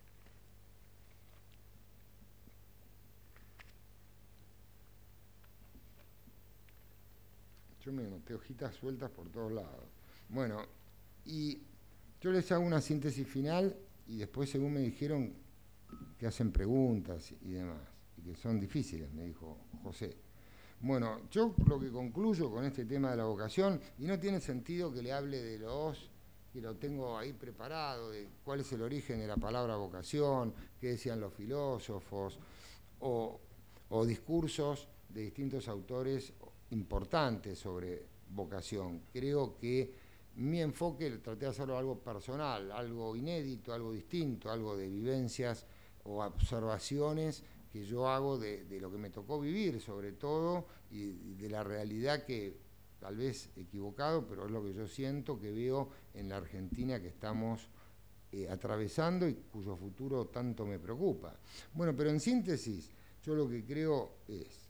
yo me noté hojitas sueltas por todos lados. Bueno, y yo les hago una síntesis final y después, según me dijeron, que hacen preguntas y demás, y que son difíciles, me dijo José. Bueno, yo lo que concluyo con este tema de la vocación, y no tiene sentido que le hable de los, que lo tengo ahí preparado, de cuál es el origen de la palabra vocación, qué decían los filósofos, o, o discursos de distintos autores importantes sobre vocación. Creo que mi enfoque traté de hacerlo algo personal, algo inédito, algo distinto, algo de vivencias o observaciones que yo hago de, de lo que me tocó vivir, sobre todo, y, y de la realidad que, tal vez equivocado, pero es lo que yo siento, que veo en la Argentina que estamos eh, atravesando y cuyo futuro tanto me preocupa. Bueno, pero en síntesis, yo lo que creo es,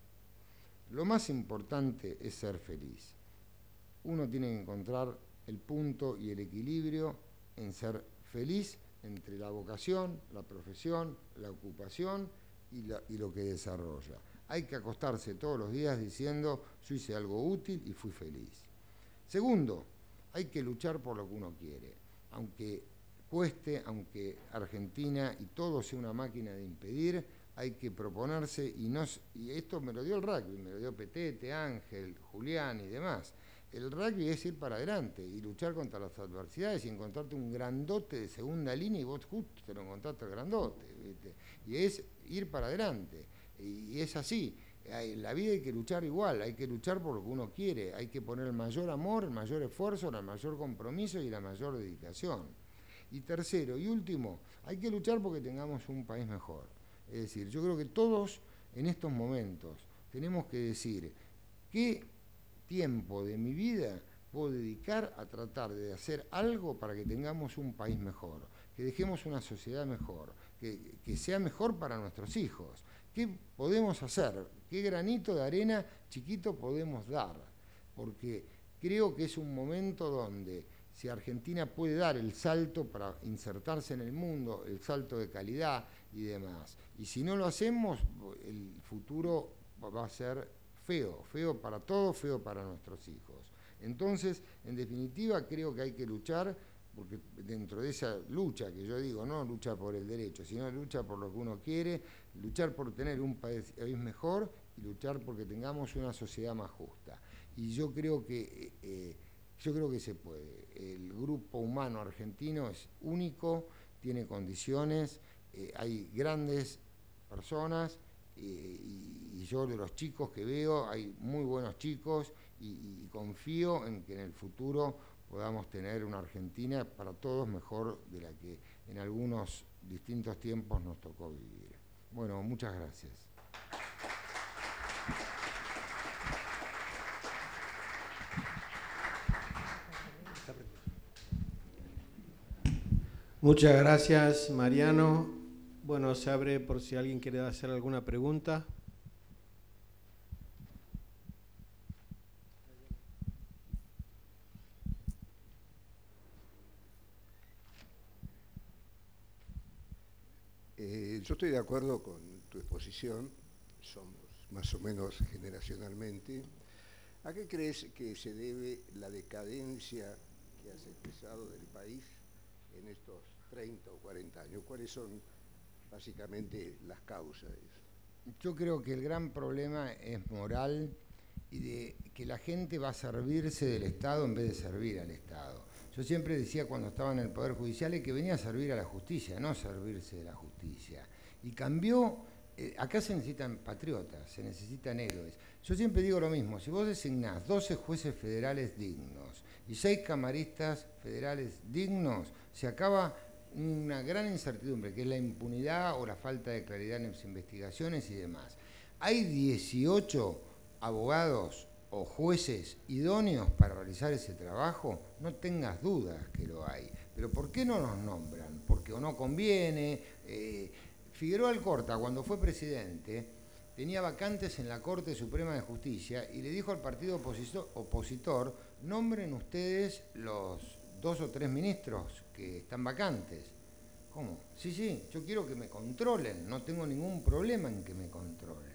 lo más importante es ser feliz. Uno tiene que encontrar el punto y el equilibrio en ser feliz entre la vocación, la profesión, la ocupación y, la, y lo que desarrolla. Hay que acostarse todos los días diciendo, yo hice algo útil y fui feliz. Segundo, hay que luchar por lo que uno quiere. Aunque cueste, aunque Argentina y todo sea una máquina de impedir, hay que proponerse, y, no, y esto me lo dio el rugby, me lo dio Petete, Ángel, Julián y demás. El rugby es ir para adelante y luchar contra las adversidades y encontrarte un grandote de segunda línea y vos justo te lo encontraste al grandote, ¿viste? Y es ir para adelante. Y es así. En la vida hay que luchar igual, hay que luchar por lo que uno quiere, hay que poner el mayor amor, el mayor esfuerzo, el mayor compromiso y la mayor dedicación. Y tercero y último, hay que luchar porque tengamos un país mejor. Es decir, yo creo que todos en estos momentos tenemos que decir qué tiempo de mi vida puedo dedicar a tratar de hacer algo para que tengamos un país mejor, que dejemos una sociedad mejor, que, que sea mejor para nuestros hijos. ¿Qué podemos hacer? ¿Qué granito de arena chiquito podemos dar? Porque creo que es un momento donde si Argentina puede dar el salto para insertarse en el mundo, el salto de calidad y demás, y si no lo hacemos, el futuro va a ser feo, feo para todos, feo para nuestros hijos. Entonces, en definitiva, creo que hay que luchar, porque dentro de esa lucha que yo digo, no lucha por el derecho, sino lucha por lo que uno quiere, luchar por tener un país mejor y luchar porque tengamos una sociedad más justa. Y yo creo que, eh, yo creo que se puede. El grupo humano argentino es único, tiene condiciones, eh, hay grandes personas, eh, y, y yo de los chicos que veo, hay muy buenos chicos, y, y confío en que en el futuro podamos tener una Argentina para todos mejor de la que en algunos distintos tiempos nos tocó vivir. Bueno, muchas gracias. Muchas gracias, Mariano. Bueno, se abre por si alguien quiere hacer alguna pregunta. Eh, yo estoy de acuerdo con tu exposición, somos más o menos generacionalmente. ¿A qué crees que se debe la decadencia que has expresado del país en estos treinta o cuarenta años? ¿Cuáles son básicamente las causas de eso? Yo creo que el gran problema es moral y de que la gente va a servirse del Estado en vez de servir al Estado. Yo siempre decía cuando estaba en el Poder Judicial que venía a servir a la justicia, no servirse de la justicia. Y cambió, eh, acá se necesitan patriotas, se necesitan héroes. Yo siempre digo lo mismo, si vos designás doce jueces federales dignos y seis camaristas federales dignos, se acaba una gran incertidumbre, que es la impunidad o la falta de claridad en las investigaciones y demás. Hay dieciocho abogados o jueces idóneos para realizar ese trabajo, no tengas dudas que lo hay. Pero ¿por qué no los nombran? Porque o no conviene. Eh, Figueroa Alcorta, cuando fue presidente, tenía vacantes en la Corte Suprema de Justicia y le dijo al partido opositor, opositor nombren ustedes los dos o tres ministros que están vacantes. ¿Cómo? Sí, sí, yo quiero que me controlen, no tengo ningún problema en que me controlen.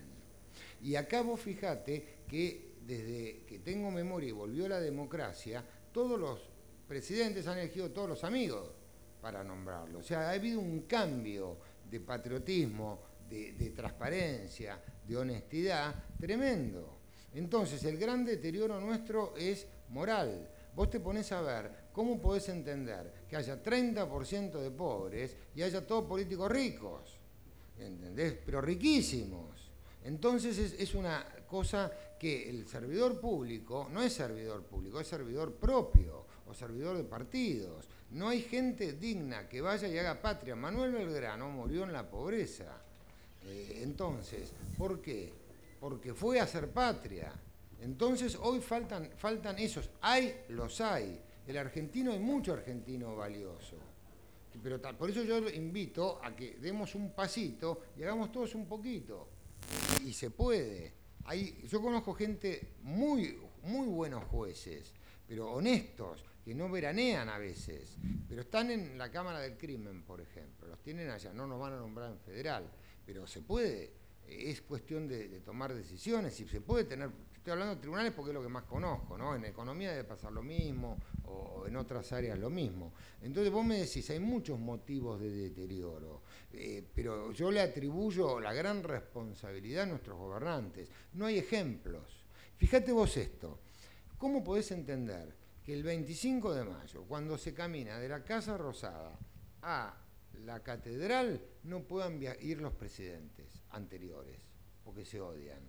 Y acá vos fijate que desde que tengo memoria y volvió la democracia, todos los presidentes han elegido todos los amigos para nombrarlo. O sea, ha habido un cambio de patriotismo, de, de transparencia, de honestidad tremendo. Entonces, el gran deterioro nuestro es moral. Vos te ponés a ver cómo podés entender que haya treinta por ciento de pobres y haya todos políticos ricos, ¿entendés? Pero riquísimos. Entonces es, es una cosa que el servidor público no es servidor público, es servidor propio o servidor de partidos. No hay gente digna que vaya y haga patria. Manuel Belgrano murió en la pobreza. Eh, entonces, ¿por qué? Porque fue a hacer patria. Entonces hoy faltan, faltan esos. Hay, los hay. El argentino, hay mucho argentino valioso. Pero tal, por eso yo invito a que demos un pasito y hagamos todos un poquito. Y se puede. Hay, yo conozco gente muy, muy buenos jueces, pero honestos, que no veranean a veces, pero están en la Cámara del Crimen, por ejemplo. Los tienen allá, no nos van a nombrar en federal, pero se puede. Es cuestión de, de tomar decisiones y se puede tener, estoy hablando de tribunales porque es lo que más conozco, ¿no? En economía debe pasar lo mismo o en otras áreas lo mismo. Entonces vos me decís, hay muchos motivos de deterioro, eh, pero yo le atribuyo la gran responsabilidad a nuestros gobernantes. No hay ejemplos. Fíjate vos esto, ¿cómo podés entender que el veinticinco de mayo, cuando se camina de la Casa Rosada a la catedral, no puedan ir los presidentes anteriores, porque se odian?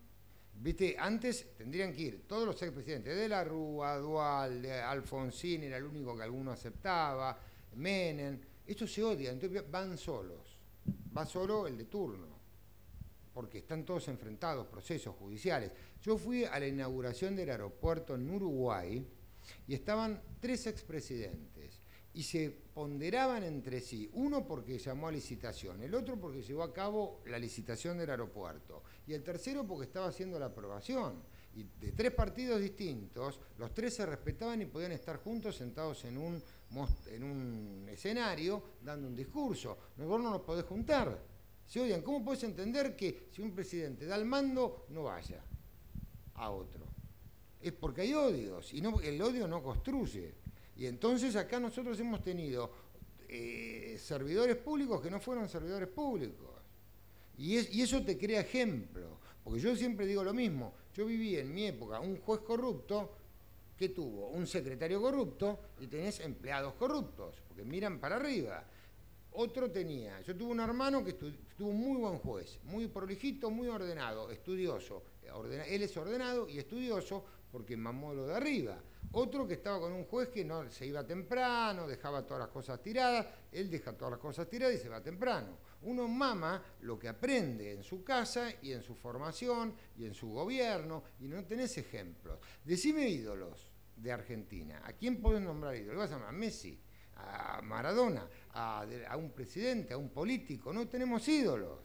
Viste, antes tendrían que ir todos los expresidentes, de la Rúa, Duhalde, Alfonsín era el único que alguno aceptaba, Menem, estos se odian, entonces van solos, va solo el de turno, porque están todos enfrentados, procesos judiciales. Yo fui a la inauguración del aeropuerto en Uruguay y estaban tres expresidentes y se ponderaban entre sí, uno porque llamó a licitación, el otro porque llevó a cabo la licitación del aeropuerto y el tercero porque estaba haciendo la aprobación. Y de tres partidos distintos, los tres se respetaban y podían estar juntos sentados en un, en un escenario dando un discurso. Mejor no nos podés juntar. Se odian. ¿Cómo podés entender que si un presidente da el mando, no vaya a otro? Es porque hay odios y no, el odio no construye. Y entonces acá nosotros hemos tenido eh, servidores públicos que no fueron servidores públicos. Y, es, y eso te crea ejemplo. Porque yo siempre digo lo mismo. Yo viví en mi época un juez corrupto que tuvo un secretario corrupto y tenés empleados corruptos, porque miran para arriba. Otro tenía, yo tuve un hermano que tuvo un muy buen juez, muy prolijito, muy ordenado, estudioso. Ordena, él es ordenado y estudioso porque mamó lo de arriba. Otro que estaba con un juez que no se iba temprano, dejaba todas las cosas tiradas, él deja todas las cosas tiradas y se va temprano. Uno mama lo que aprende en su casa y en su formación y en su gobierno, y no tenés ejemplos. Decime ídolos de Argentina. ¿A quién podés nombrar ídolos? ¿Vas a llamar a Messi, a Maradona, a, a un presidente, a un político? No tenemos ídolos.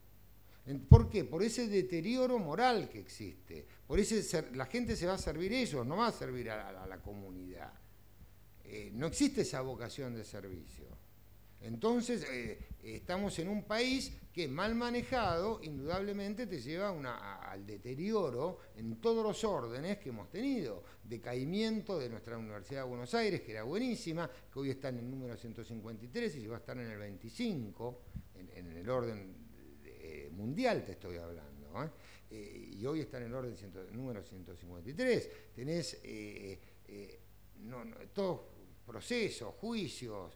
¿Por qué? Por ese deterioro moral que existe. Por ese ser, la gente se va a servir ellos, no va a servir a la, a la comunidad. Eh, no existe esa vocación de servicio. Entonces, eh, estamos en un país que mal manejado, indudablemente te lleva una, a, al deterioro en todos los órdenes que hemos tenido. Decaimiento de nuestra Universidad de Buenos Aires, que era buenísima, que hoy está en el número ciento cincuenta y tres y llegó a estar en el veinticinco, en, en el orden eh, mundial te estoy hablando, ¿eh? Eh, y hoy está en el orden ciento, número ciento cincuenta y tres. Tenés eh, eh, no, no, todos procesos, juicios,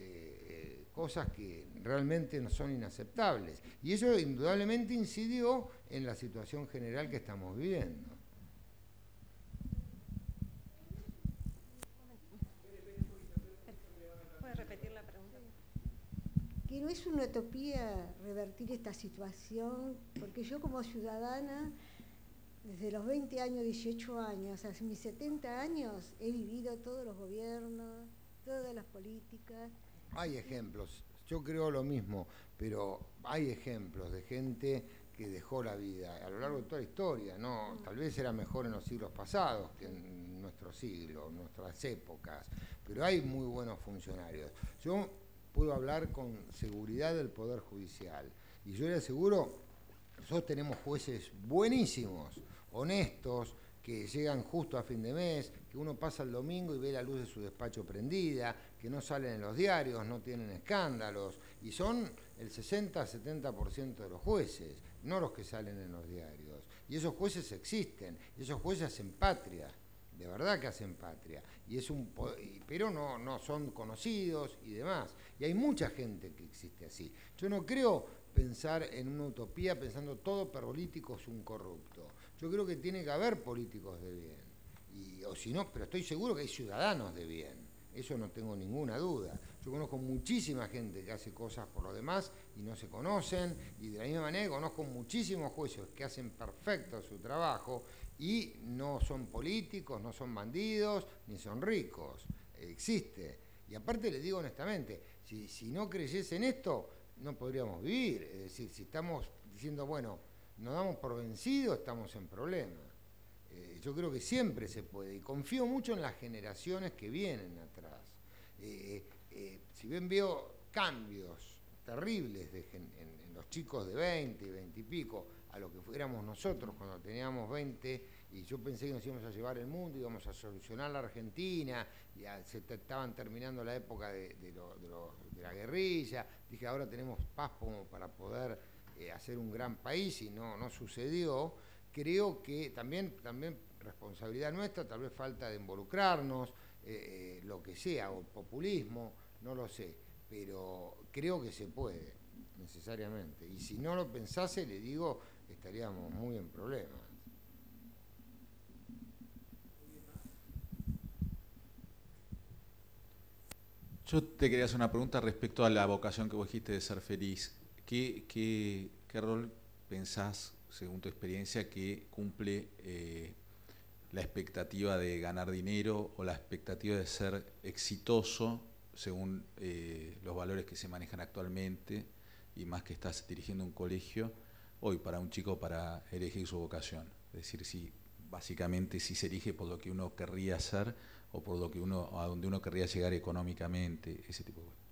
eh, cosas que realmente no son inaceptables. Y eso indudablemente incidió en la situación general que estamos viviendo. ¿Puede repetir la pregunta? Que no es una utopía revertir esta situación, porque yo como ciudadana, desde los veinte años, dieciocho años, hasta mis setenta años, he vivido todos los gobiernos, todas las políticas. Hay ejemplos, yo creo lo mismo, pero hay ejemplos de gente que dejó la vida a lo largo de toda la historia, ¿no? Tal vez era mejor en los siglos pasados que en nuestro siglo, en nuestras épocas, pero hay muy buenos funcionarios. Yo puedo hablar con seguridad del Poder Judicial y yo le aseguro, nosotros tenemos jueces buenísimos, honestos, que llegan justo a fin de mes, que uno pasa el domingo y ve la luz de su despacho prendida, que no salen en los diarios, no tienen escándalos, y son el sesenta a setenta por ciento de los jueces, no los que salen en los diarios. Y esos jueces existen, y esos jueces hacen patria, de verdad que hacen patria, y es un, pero no, no son conocidos y demás. Y hay mucha gente que existe así. Yo no creo pensar en una utopía pensando todo político es un corrupto. Yo creo que tiene que haber políticos de bien, y, o si no, pero estoy seguro que hay ciudadanos de bien, eso no tengo ninguna duda. Yo conozco muchísima gente que hace cosas por los demás y no se conocen, y de la misma manera conozco muchísimos jueces que hacen perfecto su trabajo y no son políticos, no son bandidos, ni son ricos. Existe. Y aparte les digo honestamente, si, si no creyese en esto, no podríamos vivir. Es decir, si estamos diciendo, bueno, nos damos por vencidos, estamos en problemas. Eh, yo creo que siempre se puede, y confío mucho en las generaciones que vienen atrás. Eh, eh, si bien veo cambios terribles de, en, en los chicos de veinte, veinte y pico, a lo que fuéramos nosotros cuando teníamos veinte, y yo pensé que nos íbamos a llevar el mundo, íbamos a solucionar la Argentina, ya se estaban terminando la época de, de, lo, de, lo, de la guerrilla, dije ahora tenemos paz como para poder eh, hacer un gran país, y no, no sucedió. Creo que también, también responsabilidad nuestra, tal vez falta de involucrarnos, eh, lo que sea, o populismo, no lo sé, pero creo que se puede, necesariamente. Y si no lo pensase, le digo, estaríamos muy en problemas. Yo te quería hacer una pregunta respecto a la vocación que vos dijiste de ser feliz. ¿Qué, qué, qué rol pensás, según tu experiencia, que cumple eh, la expectativa de ganar dinero o la expectativa de ser exitoso según eh, los valores que se manejan actualmente, y más que estás dirigiendo un colegio, hoy para un chico para elegir su vocación? Es decir, si básicamente si se elige por lo que uno querría hacer o por lo que uno, a donde uno querría llegar económicamente, ese tipo de cosas.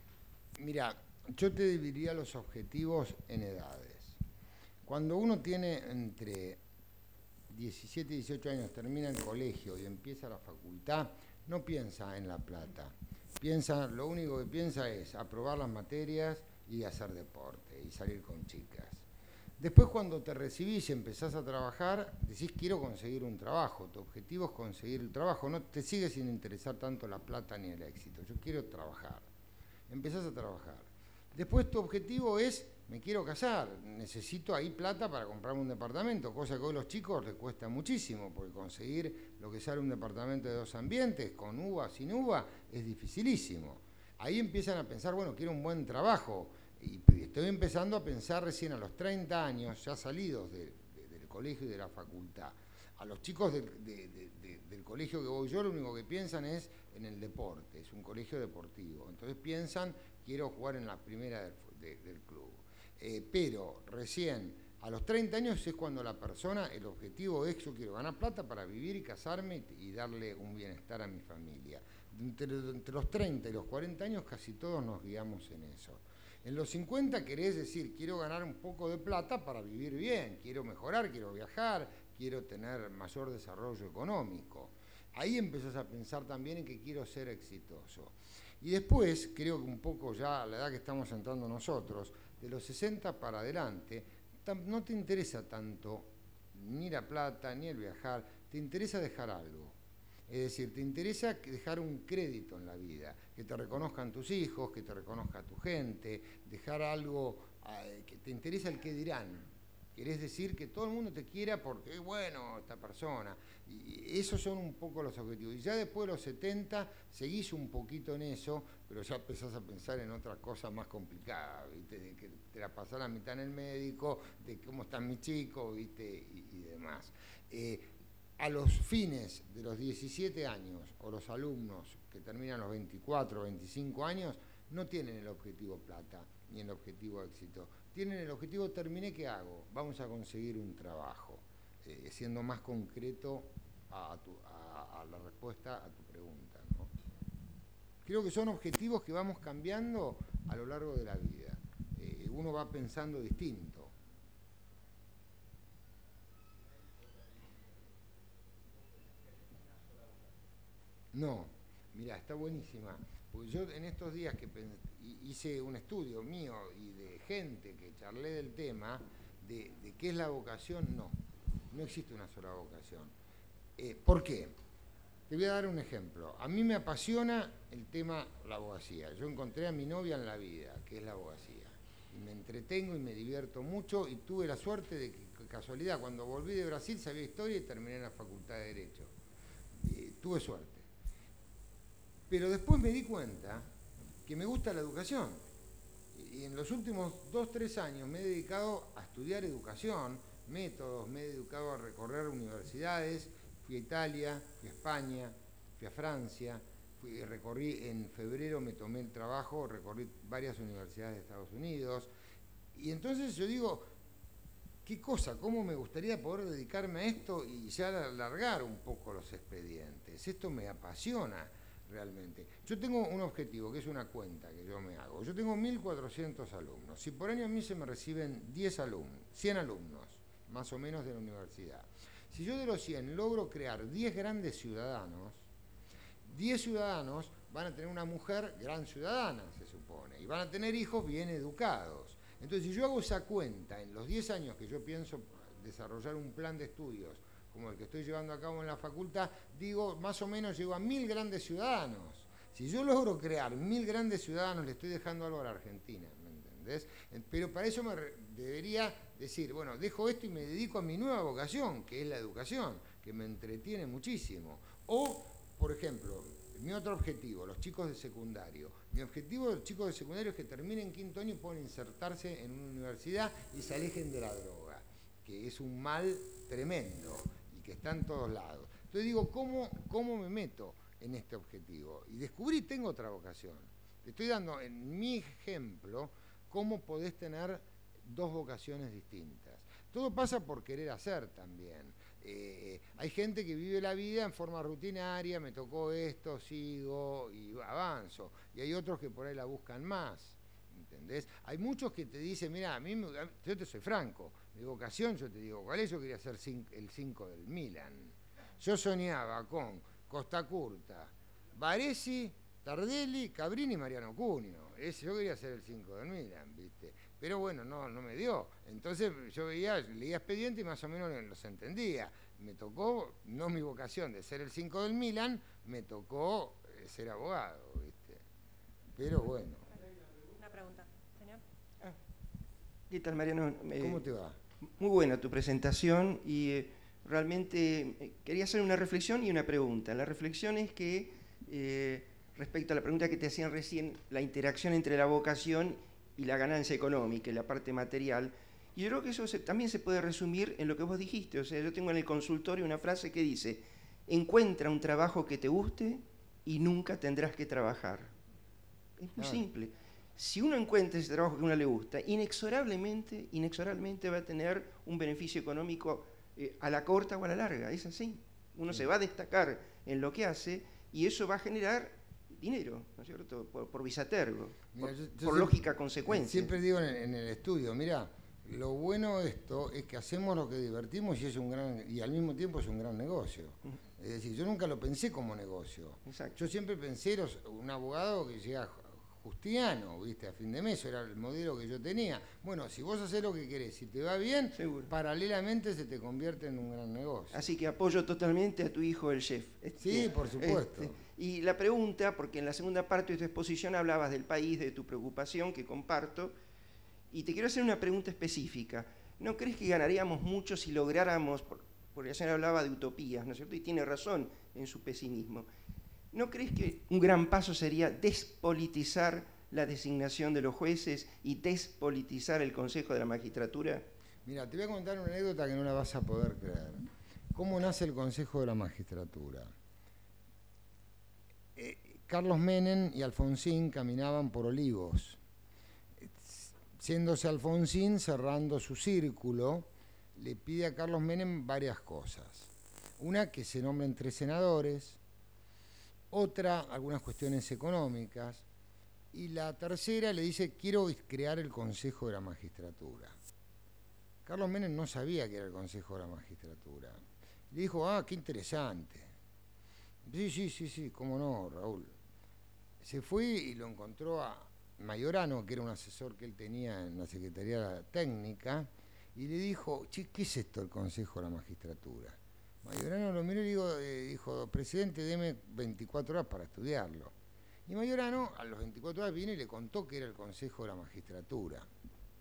Mira, yo te dividiría los objetivos en edades. Cuando uno tiene entre diecisiete y dieciocho años, termina el colegio y empieza la facultad, no piensa en la plata. Piensa, lo único que piensa es aprobar las materias y hacer deporte y salir con chicas. Después, cuando te recibís y empezás a trabajar, decís quiero conseguir un trabajo. Tu objetivo es conseguir el trabajo, no te sigue sin interesar tanto la plata ni el éxito. Yo quiero trabajar. Empezás a trabajar. Después tu objetivo es, me quiero casar, necesito ahí plata para comprarme un departamento, cosa que hoy a los chicos les cuesta muchísimo, porque conseguir lo que sale un departamento de dos ambientes, con uva, sin uva, es dificilísimo. Ahí empiezan a pensar, bueno, quiero un buen trabajo, y estoy empezando a pensar recién a los treinta años, ya salidos de, de, del colegio y de la facultad. A los chicos de, de, de, de, del colegio que voy yo, lo único que piensan es en el deporte, es un colegio deportivo. Entonces piensan, quiero jugar en la primera del, de, del club. Eh, pero recién, a los treinta años es cuando la persona, el objetivo es, yo quiero ganar plata para vivir y casarme y, y darle un bienestar a mi familia. Entre, entre los treinta y los cuarenta años casi todos nos guiamos en eso. En los cincuenta querés decir, quiero ganar un poco de plata para vivir bien, quiero mejorar, quiero viajar, quiero tener mayor desarrollo económico. Ahí empezás a pensar también en que quiero ser exitoso. Y después, creo que un poco ya a la edad que estamos entrando nosotros, de los sesenta para adelante, no te interesa tanto ni la plata, ni el viajar, te interesa dejar algo. Es decir, te interesa dejar un crédito en la vida, que te reconozcan tus hijos, que te reconozca tu gente, dejar algo, eh, que te interesa el qué dirán. Querés decir que todo el mundo te quiera porque es bueno esta persona. Y esos son un poco los objetivos. Y ya después de los setenta seguís un poquito en eso, pero ya empezás a pensar en otras cosas más complicadas, ¿viste? De que te la pasás la mitad en el médico, de cómo están mis chicos, ¿viste? Y, y demás. Eh, a los fines de los diecisiete años, o los alumnos que terminan los veinticuatro, veinticinco años, no tienen el objetivo plata, ni el objetivo éxito. Tienen el objetivo, terminé, ¿qué hago? Vamos a conseguir un trabajo, eh, siendo más concreto a, tu, a, a la respuesta a tu pregunta, ¿no? Creo que son objetivos que vamos cambiando a lo largo de la vida. Eh, uno va pensando distinto. No, mira, está buenísima. Porque yo en estos días que hice un estudio mío y de gente que charlé del tema, de, de qué es la vocación, no, no existe una sola vocación. Eh, ¿Por qué? Te voy a dar un ejemplo. A mí me apasiona el tema la abogacía. Yo encontré a mi novia en la vida, que es la abogacía. me entretengo y me divierto mucho, y tuve la suerte de que, casualidad, cuando volví de Brasil sabía historia y terminé en la Facultad de Derecho. Eh, tuve suerte. Pero después me di cuenta que me gusta la educación. Y en los últimos dos, tres años me he dedicado a estudiar educación, métodos, me he dedicado a recorrer universidades, fui a Italia, fui a España, fui a Francia, fui, recorrí en febrero, me tomé el trabajo, recorrí varias universidades de Estados Unidos, y entonces yo digo, qué cosa, cómo me gustaría poder dedicarme a esto y ya alargar un poco los expedientes. Esto me apasiona realmente. Yo tengo un objetivo, que es una cuenta que yo me hago. Yo tengo mil cuatrocientos alumnos. Si por año a mí se me reciben diez alumnos, cien alumnos, más o menos de la universidad. Si yo de los cien logro crear diez grandes ciudadanos, diez ciudadanos van a tener una mujer gran ciudadana, se supone, y van a tener hijos bien educados. Entonces, si yo hago esa cuenta en los diez años que yo pienso desarrollar un plan de estudios como el que estoy llevando a cabo en la facultad, digo, más o menos llego a mil grandes ciudadanos. Si yo logro crear mil grandes ciudadanos, le estoy dejando algo a la Argentina, ¿me entendés? Pero para eso me debería decir, bueno, dejo esto y me dedico a mi nueva vocación, que es la educación, que me entretiene muchísimo. O, por ejemplo, mi otro objetivo, los chicos de secundario. Mi objetivo de los chicos de secundario es que terminen quinto año y puedan insertarse en una universidad y se alejen de la droga, que es un mal tremendo y que está en todos lados. Entonces digo, ¿cómo, cómo me meto en este objetivo? Y descubrí, tengo otra vocación. Te estoy dando en mi ejemplo cómo podés tener dos vocaciones distintas. Todo pasa por querer hacer también. Eh, hay gente que vive la vida en forma rutinaria, me tocó esto, sigo y avanzo. Y hay otros que por ahí la buscan más, ¿entendés? Hay muchos que te dicen, mira, a mí, me, yo te soy franco, mi vocación, yo te digo, ¿cuál es? Yo quería ser el cinco del Milan. Yo soñaba con Costa Curta, Baresi, Tardelli, Cabrini y Mariano Cunio. Ese, yo quería ser el cinco del Milan, ¿viste? Pero bueno, no, no me dio. Entonces yo veía, leía expedientes y más o menos los entendía. Me tocó, no mi vocación de ser el cinco del Milan, me tocó eh, ser abogado, ¿viste? Pero bueno. Una pregunta, señor. Ah, ¿qué tal, Mariano? Eh, ¿Cómo te va? Muy buena tu presentación y eh, realmente eh, quería hacer una reflexión y una pregunta. La reflexión es que, eh, respecto a la pregunta que te hacían recién, la interacción entre la vocación y la ganancia económica y la parte material, y yo creo que eso se, también se puede resumir en lo que vos dijiste. O sea, yo tengo en el consultorio una frase que dice, encuentra un trabajo que te guste y nunca tendrás que trabajar. Es muy ah. simple. Si uno encuentra ese trabajo que a uno le gusta, inexorablemente, inexorablemente va a tener un beneficio económico eh, a la corta o a la larga. Es así. Uno sí. se va a destacar en lo que hace y eso va a generar dinero, ¿no es cierto? Por, por bisatergo, mira, por, yo, yo por siempre, lógica consecuencia. Siempre digo en, en el estudio, mira, lo bueno de esto es que hacemos lo que divertimos y es un gran y al mismo tiempo es un gran negocio. Uh-huh. Es decir, yo nunca lo pensé como negocio. Exacto. Yo siempre pensé los, un abogado que llega justiano, ¿viste? A fin de mes, era el modelo que yo tenía. Bueno, si vos haces lo que querés, si te va bien, seguro, paralelamente se te convierte en un gran negocio. Así que apoyo totalmente a tu hijo, el chef. Este, sí, por supuesto. Este, y la pregunta, porque en la segunda parte de tu exposición hablabas del país, de tu preocupación, que comparto, y te quiero hacer una pregunta específica. ¿No crees que ganaríamos mucho si lográramos, porque la señora hablaba de utopías, ¿no es cierto? Y tiene razón en su pesimismo. ¿No crees que un gran paso sería despolitizar la designación de los jueces y despolitizar el Consejo de la Magistratura? Mira, te voy a contar una anécdota que no la vas a poder creer. ¿Cómo nace el Consejo de la Magistratura? Eh, Carlos Menem y Alfonsín caminaban por Olivos. Siéndose Alfonsín, cerrando su círculo, le pide a Carlos Menem varias cosas. Una, que se nombren tres senadores. Otra, algunas cuestiones económicas. Y la tercera le dice, quiero crear el Consejo de la Magistratura. Carlos Menem no sabía que era el Consejo de la Magistratura. Le dijo, ah, qué interesante. Sí, sí, sí, sí, cómo no, Raúl. Se fue y lo encontró a Mayorano, que era un asesor que él tenía en la Secretaría Técnica, y le dijo, che, ¿qué es esto el Consejo de la Magistratura? Mayorano lo miró y dijo, eh, dijo, presidente, deme veinticuatro horas para estudiarlo. Y Mayorano a los veinticuatro horas vino y le contó que era el Consejo de la Magistratura.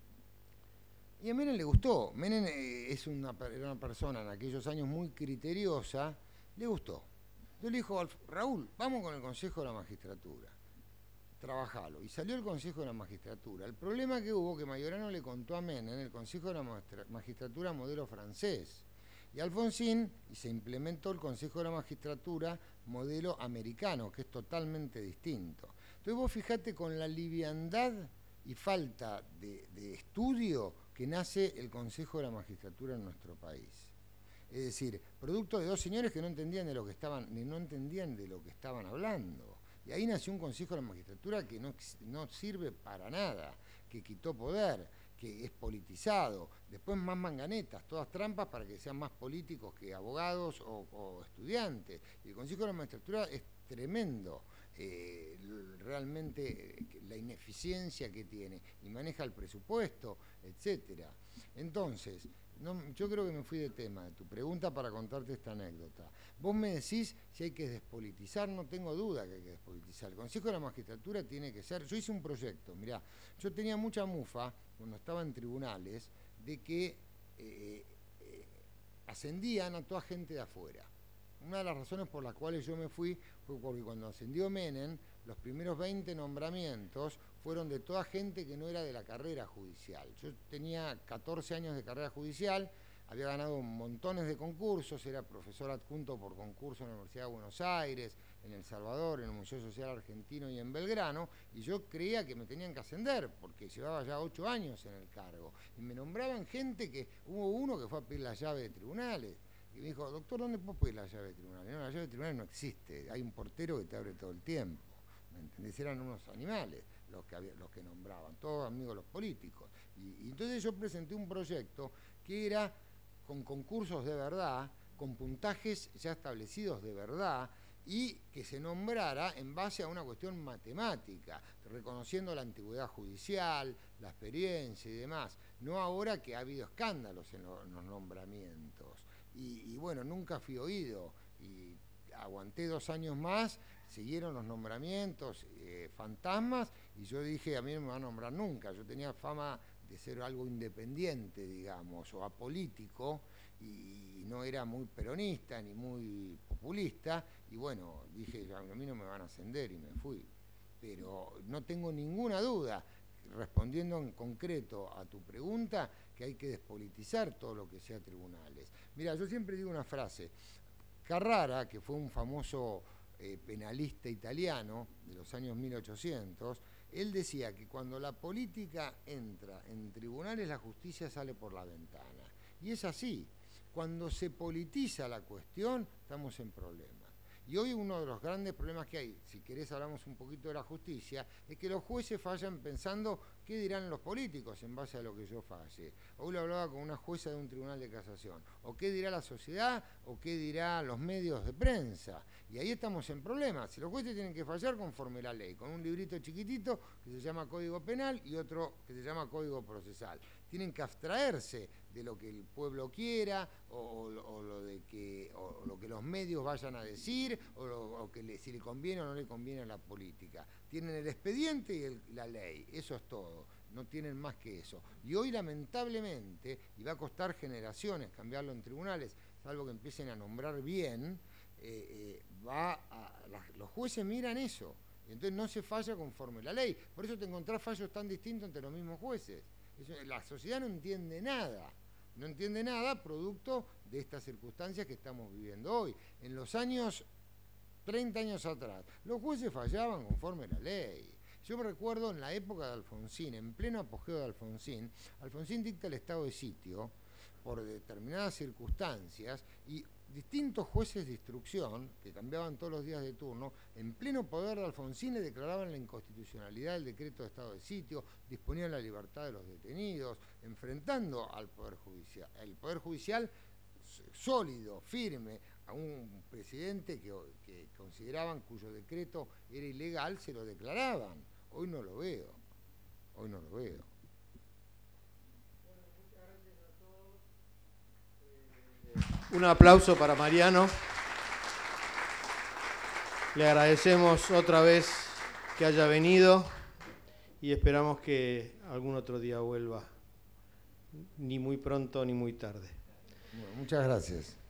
Y a Menem le gustó. Menem eh, es una, era una persona en aquellos años muy criteriosa, le gustó. Entonces le dijo, Raúl, vamos con el Consejo de la Magistratura, trabajalo. Y salió el Consejo de la Magistratura. El problema que hubo, que Majorano le contó a Menem, el Consejo de la Magistratura modelo francés. Y Alfonsín, y se implementó el Consejo de la Magistratura modelo americano, que es totalmente distinto. Entonces vos fijate con la liviandad y falta de, de estudio que nace el Consejo de la Magistratura en nuestro país. Es decir, producto de dos señores que no entendían de lo que estaban, ni no entendían de lo que estaban hablando. Y ahí nació un Consejo de la Magistratura que no, no sirve para nada, que quitó poder, que es politizado. Después más manganetas, todas trampas para que sean más políticos que abogados o, o estudiantes. Y el Consejo de la Magistratura es tremendo. Eh, realmente eh, la ineficiencia que tiene y maneja el presupuesto, etcétera. Entonces, no, yo creo que me fui de tema de tu pregunta para contarte esta anécdota. Vos me decís si hay que despolitizar, no tengo duda que hay que despolitizar. El Consejo de la Magistratura tiene que ser... Yo hice un proyecto, mirá, yo tenía mucha mufa cuando estaba en tribunales de que eh, eh, ascendían a toda gente de afuera. Una de las razones por las cuales yo me fui fue porque cuando ascendió Menem, los primeros veinte nombramientos fueron de toda gente que no era de la carrera judicial. Yo tenía catorce años de carrera judicial, había ganado montones de concursos, era profesor adjunto por concurso en la Universidad de Buenos Aires, en El Salvador, en el Museo Social Argentino y en Belgrano, y yo creía que me tenían que ascender, porque llevaba ya ocho años en el cargo. Y me nombraban gente que, hubo uno que fue a pedir la llave de tribunales, y me dijo, doctor, ¿dónde puedo pedir la llave de tribunales? No, la llave de tribunales no existe, hay un portero que te abre todo el tiempo. ¿Me entendés? Eran unos animales los que, había, los que nombraban, todos amigos de los políticos. Y, y entonces yo presenté un proyecto que era con concursos de verdad, con puntajes ya establecidos de verdad, y que se nombrara en base a una cuestión matemática, reconociendo la antigüedad judicial, la experiencia y demás. No ahora que ha habido escándalos en, lo, en los nombramientos. Y, y bueno, nunca fui oído, y aguanté dos años más, siguieron los nombramientos, eh, fantasmas, y yo dije, a mí no me van a nombrar nunca. Yo tenía fama de ser algo independiente, digamos, o apolítico, y, y no era muy peronista ni muy populista, y bueno, dije, a mí no me van a ascender, y me fui. Pero no tengo ninguna duda, respondiendo en concreto a tu pregunta, que hay que despolitizar todo lo que sea tribunales. Mira, yo siempre digo una frase. Carrara, que fue un famoso eh, penalista italiano de los años mil ochocientos, él decía que cuando la política entra en tribunales, la justicia sale por la ventana. Y es así. Cuando se politiza la cuestión, estamos en problemas. Y hoy uno de los grandes problemas que hay, si querés hablamos un poquito de la justicia, es que los jueces fallan pensando qué dirán los políticos en base a lo que yo falle. Hoy lo hablaba con una jueza de un tribunal de casación. O qué dirá la sociedad, o qué dirán los medios de prensa. Y ahí estamos en problemas. Si los jueces tienen que fallar conforme la ley, con un librito chiquitito que se llama Código Penal y otro que se llama Código Procesal. Tienen que abstraerse de lo que el pueblo quiera, o, o, o, lo, de que, o lo que los medios vayan a decir, o, lo, o que le, si le conviene o no le conviene a la política. Tienen el expediente y el, la ley, eso es todo, no tienen más que eso. Y hoy lamentablemente, y va a costar generaciones cambiarlo en tribunales, salvo que empiecen a nombrar bien, eh, eh, va a, la, los jueces miran eso, y entonces no se falla conforme la ley. Por eso te encontrás fallos tan distintos entre los mismos jueces. Eso, la sociedad no entiende nada. No entiende nada producto de estas circunstancias que estamos viviendo hoy. En los años, treinta años atrás, los jueces fallaban conforme la ley. Yo me recuerdo en la época de Alfonsín, en pleno apogeo de Alfonsín, Alfonsín dicta el estado de sitio por determinadas circunstancias y distintos jueces de instrucción, que cambiaban todos los días de turno, en pleno poder de Alfonsín le declaraban la inconstitucionalidad del decreto de estado de sitio, disponían la libertad de los detenidos, enfrentando al Poder Judicial. El Poder Judicial sólido, firme, a un presidente que, que consideraban cuyo decreto era ilegal, se lo declaraban. Hoy no lo veo, hoy no lo veo. Un aplauso para Mariano. Le agradecemos otra vez que haya venido y esperamos que algún otro día vuelva ni muy pronto ni muy tarde. Bueno, muchas gracias.